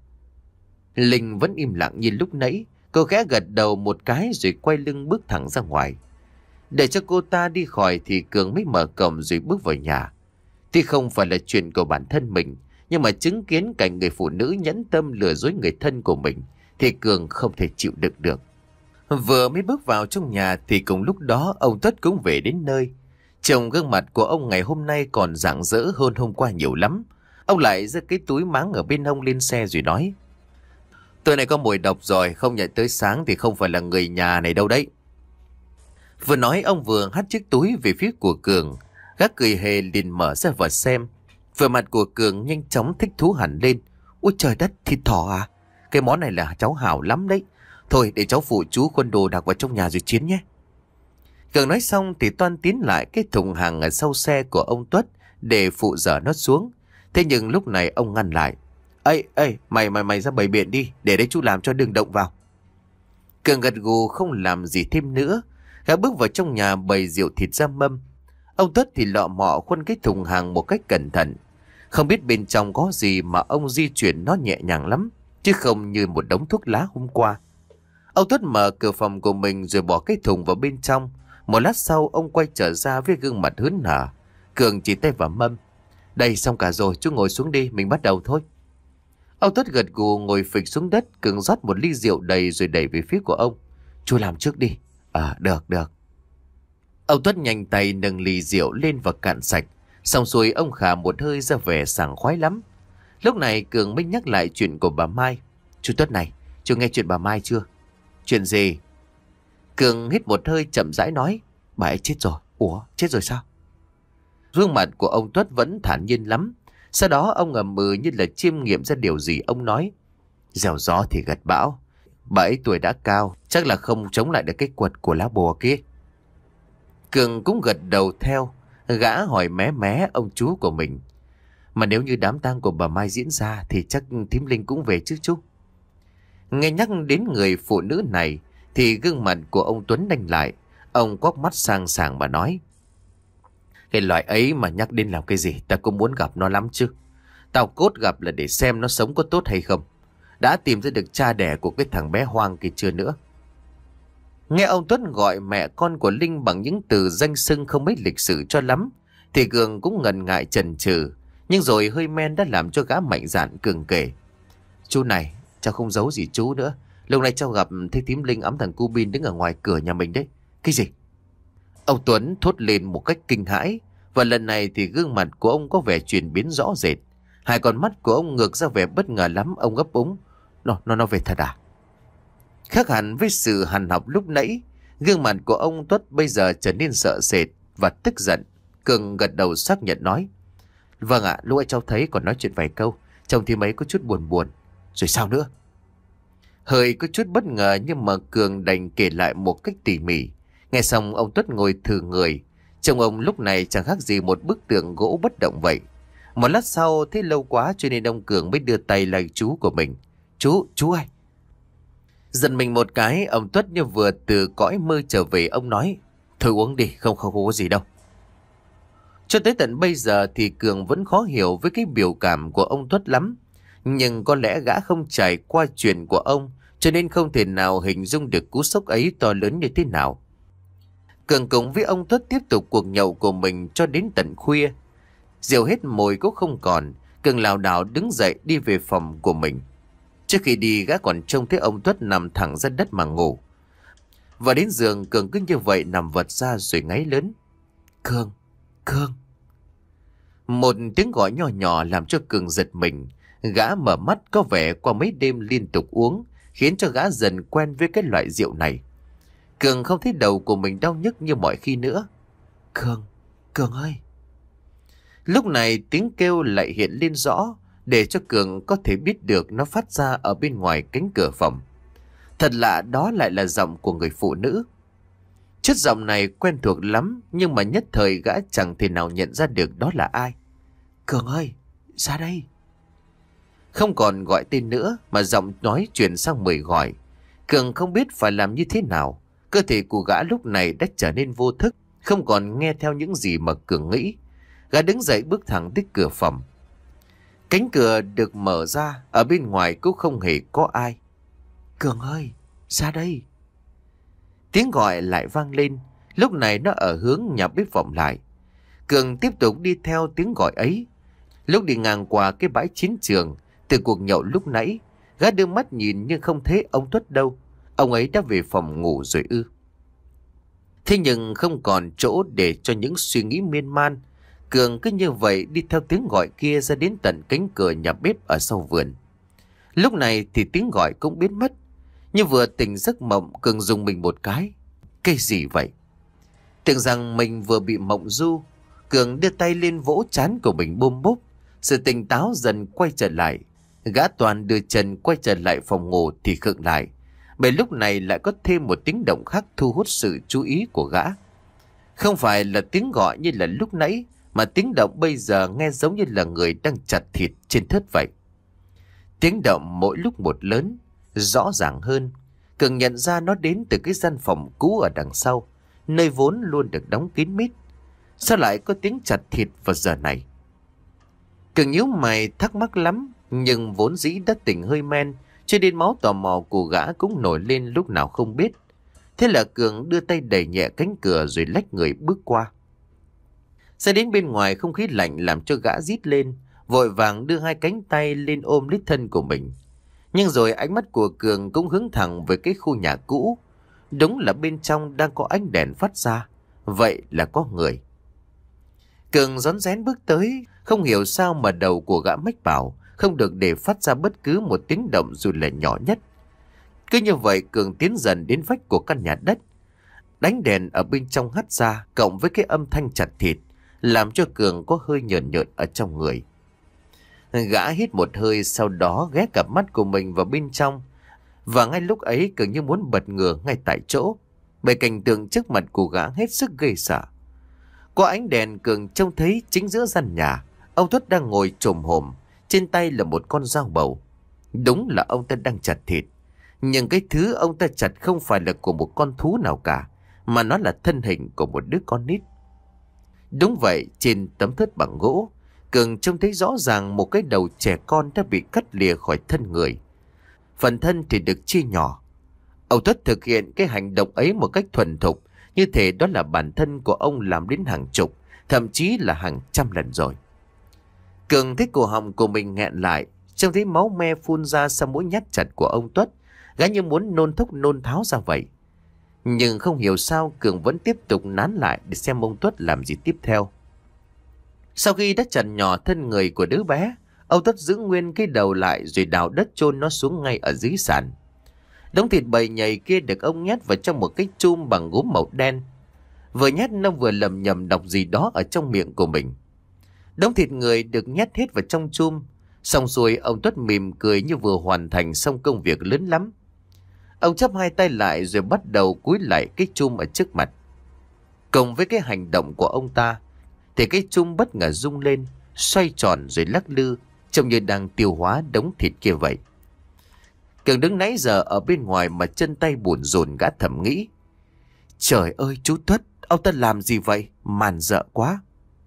Linh vẫn im lặng như lúc nãy. Cô khẽ gật đầu một cái rồi quay lưng bước thẳng ra ngoài. Để cho cô ta đi khỏi thì Cường mới mở cổng rồi bước vào nhà. Tuy không phải là chuyện của bản thân mình, nhưng mà chứng kiến cảnh người phụ nữ nhẫn tâm lừa dối người thân của mình thì Cường không thể chịu đựng được. Vừa mới bước vào trong nhà thì cùng lúc đó ông Tuất cũng về đến nơi. Trông gương mặt của ông ngày hôm nay còn rạng rỡ hơn hôm qua nhiều lắm. Ông lại giơ cái túi máng ở bên hông lên xe rồi nói. Tôi này có mùi độc rồi, không nhận tới sáng thì không phải là người nhà này đâu đấy. Vừa nói ông vừa hất chiếc túi về phía của Cường. Gác cười hề liền mở ra và xem. Vừa mặt của Cường nhanh chóng thích thú hẳn lên. Ôi trời đất, thịt thỏ à? Cái món này là cháu hảo lắm đấy. Thôi để cháu phụ chú khuân đồ đặt vào trong nhà rồi chiến nhé. Cường nói xong thì toan tiến lại cái thùng hàng ở sau xe của ông Tuất để phụ dở nó xuống. Thế nhưng lúc này ông ngăn lại. Ê, ê, mày mày mày ra bày biện đi, để đấy chú làm cho đừng động vào. Cường gật gù không làm gì thêm nữa. Gã bước vào trong nhà bày rượu thịt ra mâm. Ông Tuất thì lọ mọ khuân cái thùng hàng một cách cẩn thận. Không biết bên trong có gì mà ông di chuyển nó nhẹ nhàng lắm, chứ không như một đống thuốc lá hôm qua. Ông Tuất mở cửa phòng của mình rồi bỏ cái thùng vào bên trong. Một lát sau ông quay trở ra với gương mặt hớn hở. Cường chỉ tay vào mâm. Đây xong cả rồi, chú ngồi xuống đi, mình bắt đầu thôi. Ông Tuất gật gù ngồi phịch xuống đất. Cường rót một ly rượu đầy rồi đẩy về phía của ông. Chú làm trước đi, À được được. Ông Tuất nhanh tay nâng ly rượu lên và cạn sạch. Xong xuôi ông khà một hơi ra vẻ sảng khoái lắm. Lúc này Cường mới nhắc lại chuyện của bà Mai. Chú Tuất này, chú nghe chuyện bà Mai chưa? Chuyện gì? Cường hít một hơi chậm rãi nói. Bà ấy chết rồi. Ủa chết rồi sao? Gương mặt của ông Tuất vẫn thản nhiên lắm. Sau đó ông ngầm ừ như là chiêm nghiệm ra điều gì ông nói. Gieo gió thì gặt bão. Bà ấy tuổi đã cao, chắc là không chống lại được cái quật của lá bùa kia. Cường cũng gật đầu theo. Gã hỏi mé mé ông chú của mình. Mà nếu như đám tang của bà Mai diễn ra thì chắc thím Linh cũng về chứ chú? Nghe nhắc đến người phụ nữ này thì gương mặt của ông Tuấn đanh lại. Ông quắc mắt sang sảng mà nói. Cái loại ấy mà nhắc đến làm cái gì, ta cũng muốn gặp nó lắm chứ. Tao cốt gặp là để xem nó sống có tốt hay không. Đã tìm ra được cha đẻ của cái thằng bé hoang kia chưa nữa? Nghe ông Tuấn gọi mẹ con của Linh bằng những từ danh xưng không mấy lịch sự cho lắm thì Cường cũng ngần ngại chần chừ. Nhưng rồi hơi men đã làm cho gã mạnh dạn. Cường kể. Chú này, cháu không giấu gì chú nữa. Lúc này cháu gặp thấy thím Linh ẵm thằng cu bin đứng ở ngoài cửa nhà mình đấy. Cái gì? Ông Tuấn thốt lên một cách kinh hãi. Và lần này thì gương mặt của ông có vẻ chuyển biến rõ rệt. Hai con mắt của ông ngược ra vẻ bất ngờ lắm. Ông gấp úng. Nó, nó, nó về thật à? Khác hẳn với sự hằn học lúc nãy, gương mặt của ông Tuất bây giờ trở nên sợ sệt và tức giận. Cường gật đầu xác nhận nói. Vâng ạ, lúc ấy cháu thấy còn nói chuyện vài câu. Chồng thì mấy có chút buồn buồn. Rồi sao nữa? Hơi có chút bất ngờ nhưng mà Cường đành kể lại một cách tỉ mỉ. Nghe xong ông Tuất ngồi thừ người. Trông ông lúc này chẳng khác gì một bức tượng gỗ bất động vậy. Một lát sau thấy lâu quá cho nên ông Cường mới đưa tay lại chú của mình. Chú, chú ơi! Giận mình một cái, ông Tuất như vừa từ cõi mơ trở về. Ông nói. Thôi uống đi, không không có gì đâu. Cho tới tận bây giờ thì Cường vẫn khó hiểu với cái biểu cảm của ông Tuất lắm. Nhưng có lẽ gã không trải qua chuyện của ông, cho nên không thể nào hình dung được cú sốc ấy to lớn như thế nào. Cường cùng với ông Tuất tiếp tục cuộc nhậu của mình cho đến tận khuya. Rượu hết mồi cũng không còn, Cường lảo đảo đứng dậy đi về phòng của mình. Trước khi đi, gã còn trông thấy ông Tuất nằm thẳng ra đất mà ngủ. Và đến giường, Cường cứ như vậy nằm vật ra rồi ngáy lớn. Cường, Cường. Một tiếng gọi nhỏ nhỏ làm cho Cường giật mình. Gã mở mắt, có vẻ qua mấy đêm liên tục uống khiến cho gã dần quen với cái loại rượu này. Cường không thấy đầu của mình đau nhức như mọi khi nữa. Cường, Cường ơi! Lúc này tiếng kêu lại hiện lên rõ, để cho Cường có thể biết được nó phát ra ở bên ngoài cánh cửa phòng. Thật lạ, đó lại là giọng của người phụ nữ. Chất giọng này quen thuộc lắm, nhưng mà nhất thời gã chẳng thể nào nhận ra được đó là ai. Cường ơi, ra đây! Không còn gọi tên nữa mà giọng nói chuyển sang mời gọi. Cường không biết phải làm như thế nào. Cơ thể của gã lúc này đã trở nên vô thức, không còn nghe theo những gì mà Cường nghĩ. Gã đứng dậy bước thẳng tới cửa phòng. Cánh cửa được mở ra, ở bên ngoài cũng không hề có ai. Cường ơi, ra đây! Tiếng gọi lại vang lên, lúc này nó ở hướng nhà bếp vọng lại. Cường tiếp tục đi theo tiếng gọi ấy. Lúc đi ngang qua cái bãi chiến trường, từ cuộc nhậu lúc nãy, gã đưa mắt nhìn nhưng không thấy ông Tuất đâu. Ông ấy đã về phòng ngủ rồi ư? Thế nhưng không còn chỗ để cho những suy nghĩ miên man. Cường cứ như vậy đi theo tiếng gọi kia ra đến tận cánh cửa nhà bếp ở sau vườn. Lúc này thì tiếng gọi cũng biến mất. Như vừa tỉnh giấc mộng, Cường rùng mình một cái. Cái gì vậy? Tưởng rằng mình vừa bị mộng du, Cường đưa tay lên vỗ trán của mình bôm bốp. Sự tỉnh táo dần quay trở lại. Gã Toàn đưa chân quay trở lại phòng ngủ thì khựng lại. Bởi lúc này lại có thêm một tiếng động khác thu hút sự chú ý của gã. Không phải là tiếng gọi như là lúc nãy, mà tiếng động bây giờ nghe giống như là người đang chặt thịt trên thớt vậy. Tiếng động mỗi lúc một lớn, rõ ràng hơn. Cường nhận ra nó đến từ cái gian phòng cũ ở đằng sau, nơi vốn luôn được đóng kín mít. Sao lại có tiếng chặt thịt vào giờ này? Cường nhíu mày thắc mắc lắm, nhưng vốn dĩ đã tỉnh hơi men, cho nên máu tò mò của gã cũng nổi lên lúc nào không biết. Thế là Cường đưa tay đẩy nhẹ cánh cửa rồi lách người bước qua. Ra đến bên ngoài, không khí lạnh làm cho gã rít lên, vội vàng đưa hai cánh tay lên ôm lấy thân của mình. Nhưng rồi ánh mắt của Cường cũng hướng thẳng về cái khu nhà cũ. Đúng là bên trong đang có ánh đèn phát ra. Vậy là có người. Cường rón rén bước tới. Không hiểu sao mà đầu của gã mách bảo không được để phát ra bất cứ một tiếng động dù là nhỏ nhất. Cứ như vậy Cường tiến dần đến vách của căn nhà đất. Đánh đèn ở bên trong hắt ra cộng với cái âm thanh chặt thịt làm cho Cường có hơi nhợn nhợn ở trong người. Gã hít một hơi, sau đó ghé cặp mắt của mình vào bên trong. Và ngay lúc ấy Cường như muốn bật ngửa ngay tại chỗ, bởi cảnh tượng trước mặt của gã hết sức ghê sợ. Qua ánh đèn Cường trông thấy chính giữa gian nhà, ông Tuất đang ngồi chồm hổm, trên tay là một con dao bầu. Đúng là ông ta đang chặt thịt. Nhưng cái thứ ông ta chặt không phải là của một con thú nào cả, mà nó là thân hình của một đứa con nít. Đúng vậy, trên tấm thớt bằng gỗ, Cường trông thấy rõ ràng một cái đầu trẻ con đã bị cắt lìa khỏi thân người. Phần thân thì được chia nhỏ. Ông Tuất thực hiện cái hành động ấy một cách thuần thục, như thể đó là bản thân của ông làm đến hàng chục, thậm chí là hàng trăm lần rồi. Cường thấy cổ họng của mình nghẹn lại, trông thấy máu me phun ra sau mỗi nhát chặt của ông Tuất, gã như muốn nôn thốc nôn tháo ra vậy. Nhưng không hiểu sao Cường vẫn tiếp tục nán lại để xem ông Tuất làm gì tiếp theo. Sau khi đã chặt nhỏ thân người của đứa bé, ông Tuất giữ nguyên cái đầu lại rồi đào đất chôn nó xuống ngay ở dưới sàn. Đống thịt bầy nhầy kia được ông nhét vào trong một cái chum bằng gốm màu đen. Vừa nhét nó vừa lầm nhầm đọc gì đó ở trong miệng của mình. Đống thịt người được nhét hết vào trong chum. Xong rồi ông Tuất mỉm cười như vừa hoàn thành xong công việc lớn lắm. Ông chắp hai tay lại rồi bắt đầu cúi lại cái chum ở trước mặt. Cộng với cái hành động của ông ta thì cái chum bất ngờ rung lên, xoay tròn rồi lắc lư, trông như đang tiêu hóa đống thịt kia vậy. Cường đứng nãy giờ ở bên ngoài mà chân tay buồn rồn, gã thầm nghĩ: trời ơi chú Tuất, ông ta làm gì vậy? Màn dợ quá.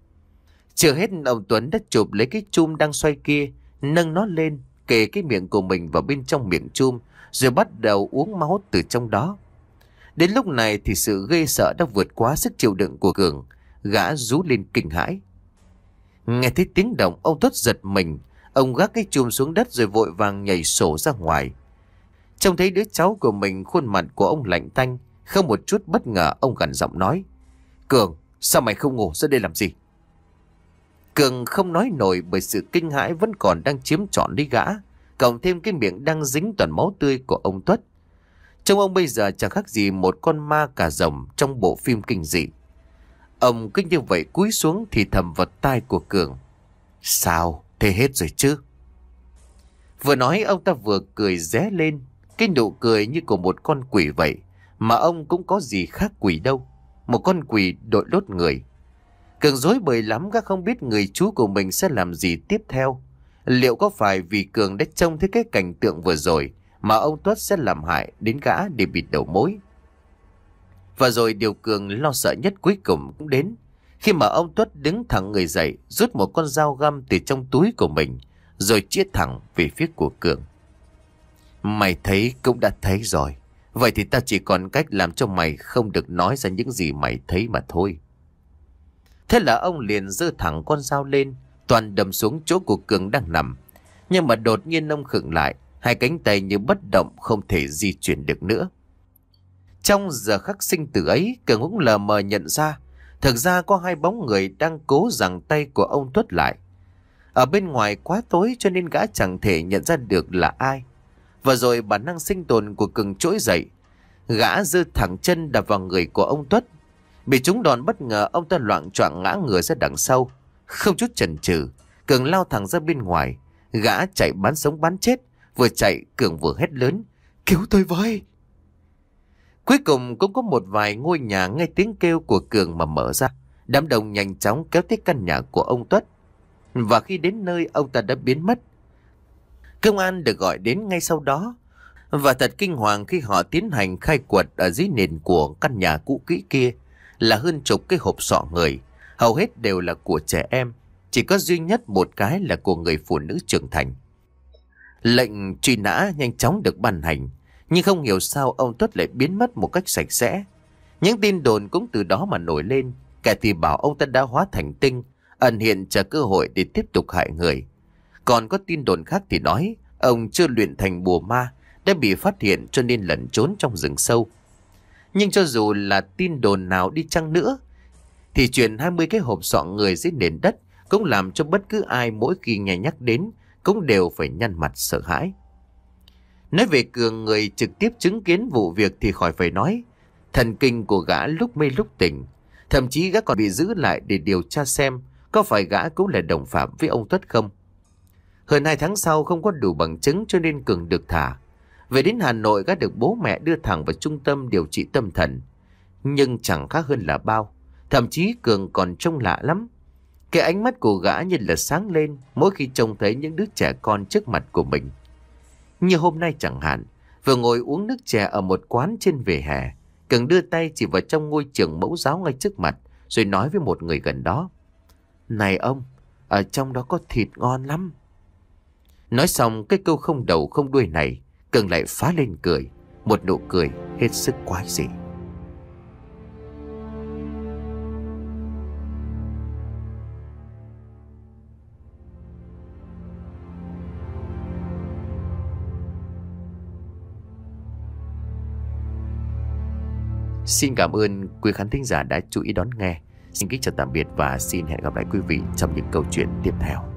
Chưa hết, ông Tuấn đã chụp lấy cái chum đang xoay kia, nâng nó lên, kề cái miệng của mình vào bên trong miệng chum, rồi bắt đầu uống máu từ trong đó. Đến lúc này thì sự ghê sợ đã vượt quá sức chịu đựng của Cường, gã rú lên kinh hãi. Nghe thấy tiếng động, ông Tuất giật mình, ông gác cái chum xuống đất rồi vội vàng nhảy sổ ra ngoài. Trông thấy đứa cháu của mình, khuôn mặt của ông lạnh tanh, không một chút bất ngờ, ông gằn giọng nói: Cường, sao mày không ngủ ra đây làm gì? Cường không nói nổi bởi sự kinh hãi vẫn còn đang chiếm trọn lấy gã, cộng thêm cái miệng đang dính toàn máu tươi của ông Tuất. Trông ông bây giờ chẳng khác gì một con ma cà rồng trong bộ phim kinh dị. Ông cứ như vậy cúi xuống thì thầm vào tai của Cường: sao, thế hết rồi chứ? Vừa nói ông ta vừa cười ré lên, cái nụ cười như của một con quỷ vậy, mà ông cũng có gì khác quỷ đâu, một con quỷ đội lốt người. Cường rối bời lắm, gã không biết người chú của mình sẽ làm gì tiếp theo. Liệu có phải vì Cường đã trông thấy cái cảnh tượng vừa rồi mà ông Tuất sẽ làm hại đến gã để bịt đầu mối? Và rồi điều Cường lo sợ nhất cuối cùng cũng đến, khi mà ông Tuất đứng thẳng người dậy, rút một con dao găm từ trong túi của mình, rồi chĩa thẳng về phía của Cường. Mày thấy cũng đã thấy rồi, vậy thì ta chỉ còn cách làm cho mày không được nói ra những gì mày thấy mà thôi. Thế là ông liền giơ thẳng con dao lên, toàn đâm xuống chỗ của Cường đang nằm. Nhưng mà đột nhiên ông khựng lại, hai cánh tay như bất động, không thể di chuyển được nữa. Trong giờ khắc sinh tử ấy, Cường cũng lờ mờ nhận ra, thực ra có hai bóng người đang cố giằng tay của ông Tuất lại. Ở bên ngoài quá tối cho nên gã chẳng thể nhận ra được là ai. Và rồi bản năng sinh tồn của Cường trỗi dậy, gã giơ thẳng chân đập vào người của ông Tuất. Bị trúng đòn bất ngờ, ông ta loạng choạng ngã ngửa ra đằng sau. Không chút chần chừ, Cường lao thẳng ra bên ngoài. Gã chạy bán sống bán chết, vừa chạy Cường vừa hét lớn: cứu tôi với! Cuối cùng cũng có một vài ngôi nhà nghe tiếng kêu của Cường mà mở ra. Đám đông nhanh chóng kéo tới căn nhà của ông Tuất. Và khi đến nơi, ông ta đã biến mất. Công an được gọi đến ngay sau đó. Và thật kinh hoàng khi họ tiến hành khai quật ở dưới nền của căn nhà cũ kỹ kia là hơn chục cái hộp sọ người, hầu hết đều là của trẻ em, chỉ có duy nhất một cái là của người phụ nữ trưởng thành. Lệnh truy nã nhanh chóng được ban hành, nhưng không hiểu sao ông Tuất lại biến mất một cách sạch sẽ. Những tin đồn cũng từ đó mà nổi lên, kẻ thì bảo ông ta đã hóa thành tinh, ẩn hiện chờ cơ hội để tiếp tục hại người. Còn có tin đồn khác thì nói ông chưa luyện thành bùa ma, đã bị phát hiện cho nên lẩn trốn trong rừng sâu. Nhưng cho dù là tin đồn nào đi chăng nữa, thì chuyện hai mươi cái hộp sọ người dưới nền đất cũng làm cho bất cứ ai mỗi khi nghe nhắc đến cũng đều phải nhăn mặt sợ hãi. Nói về Cường, người trực tiếp chứng kiến vụ việc thì khỏi phải nói. Thần kinh của gã lúc mê lúc tỉnh. Thậm chí gã còn bị giữ lại để điều tra xem có phải gã cũng là đồng phạm với ông Tuất không. Hơn hai tháng sau không có đủ bằng chứng cho nên Cường được thả. Về đến Hà Nội, gã được bố mẹ đưa thẳng vào trung tâm điều trị tâm thần. Nhưng chẳng khác hơn là bao. Thậm chí Cường còn trông lạ lắm. Cái ánh mắt của gã như là sáng lên mỗi khi trông thấy những đứa trẻ con trước mặt của mình. Như hôm nay chẳng hạn, vừa ngồi uống nước chè ở một quán trên vỉa hè, Cường đưa tay chỉ vào trong ngôi trường mẫu giáo ngay trước mặt, rồi nói với một người gần đó: "Này ông, ở trong đó có thịt ngon lắm." Nói xong cái câu không đầu không đuôi này, Cường lại phá lên cười, một nụ cười hết sức quái dị. Xin cảm ơn quý khán thính giả đã chú ý đón nghe. Xin kính chào tạm biệt và xin hẹn gặp lại quý vị trong những câu chuyện tiếp theo.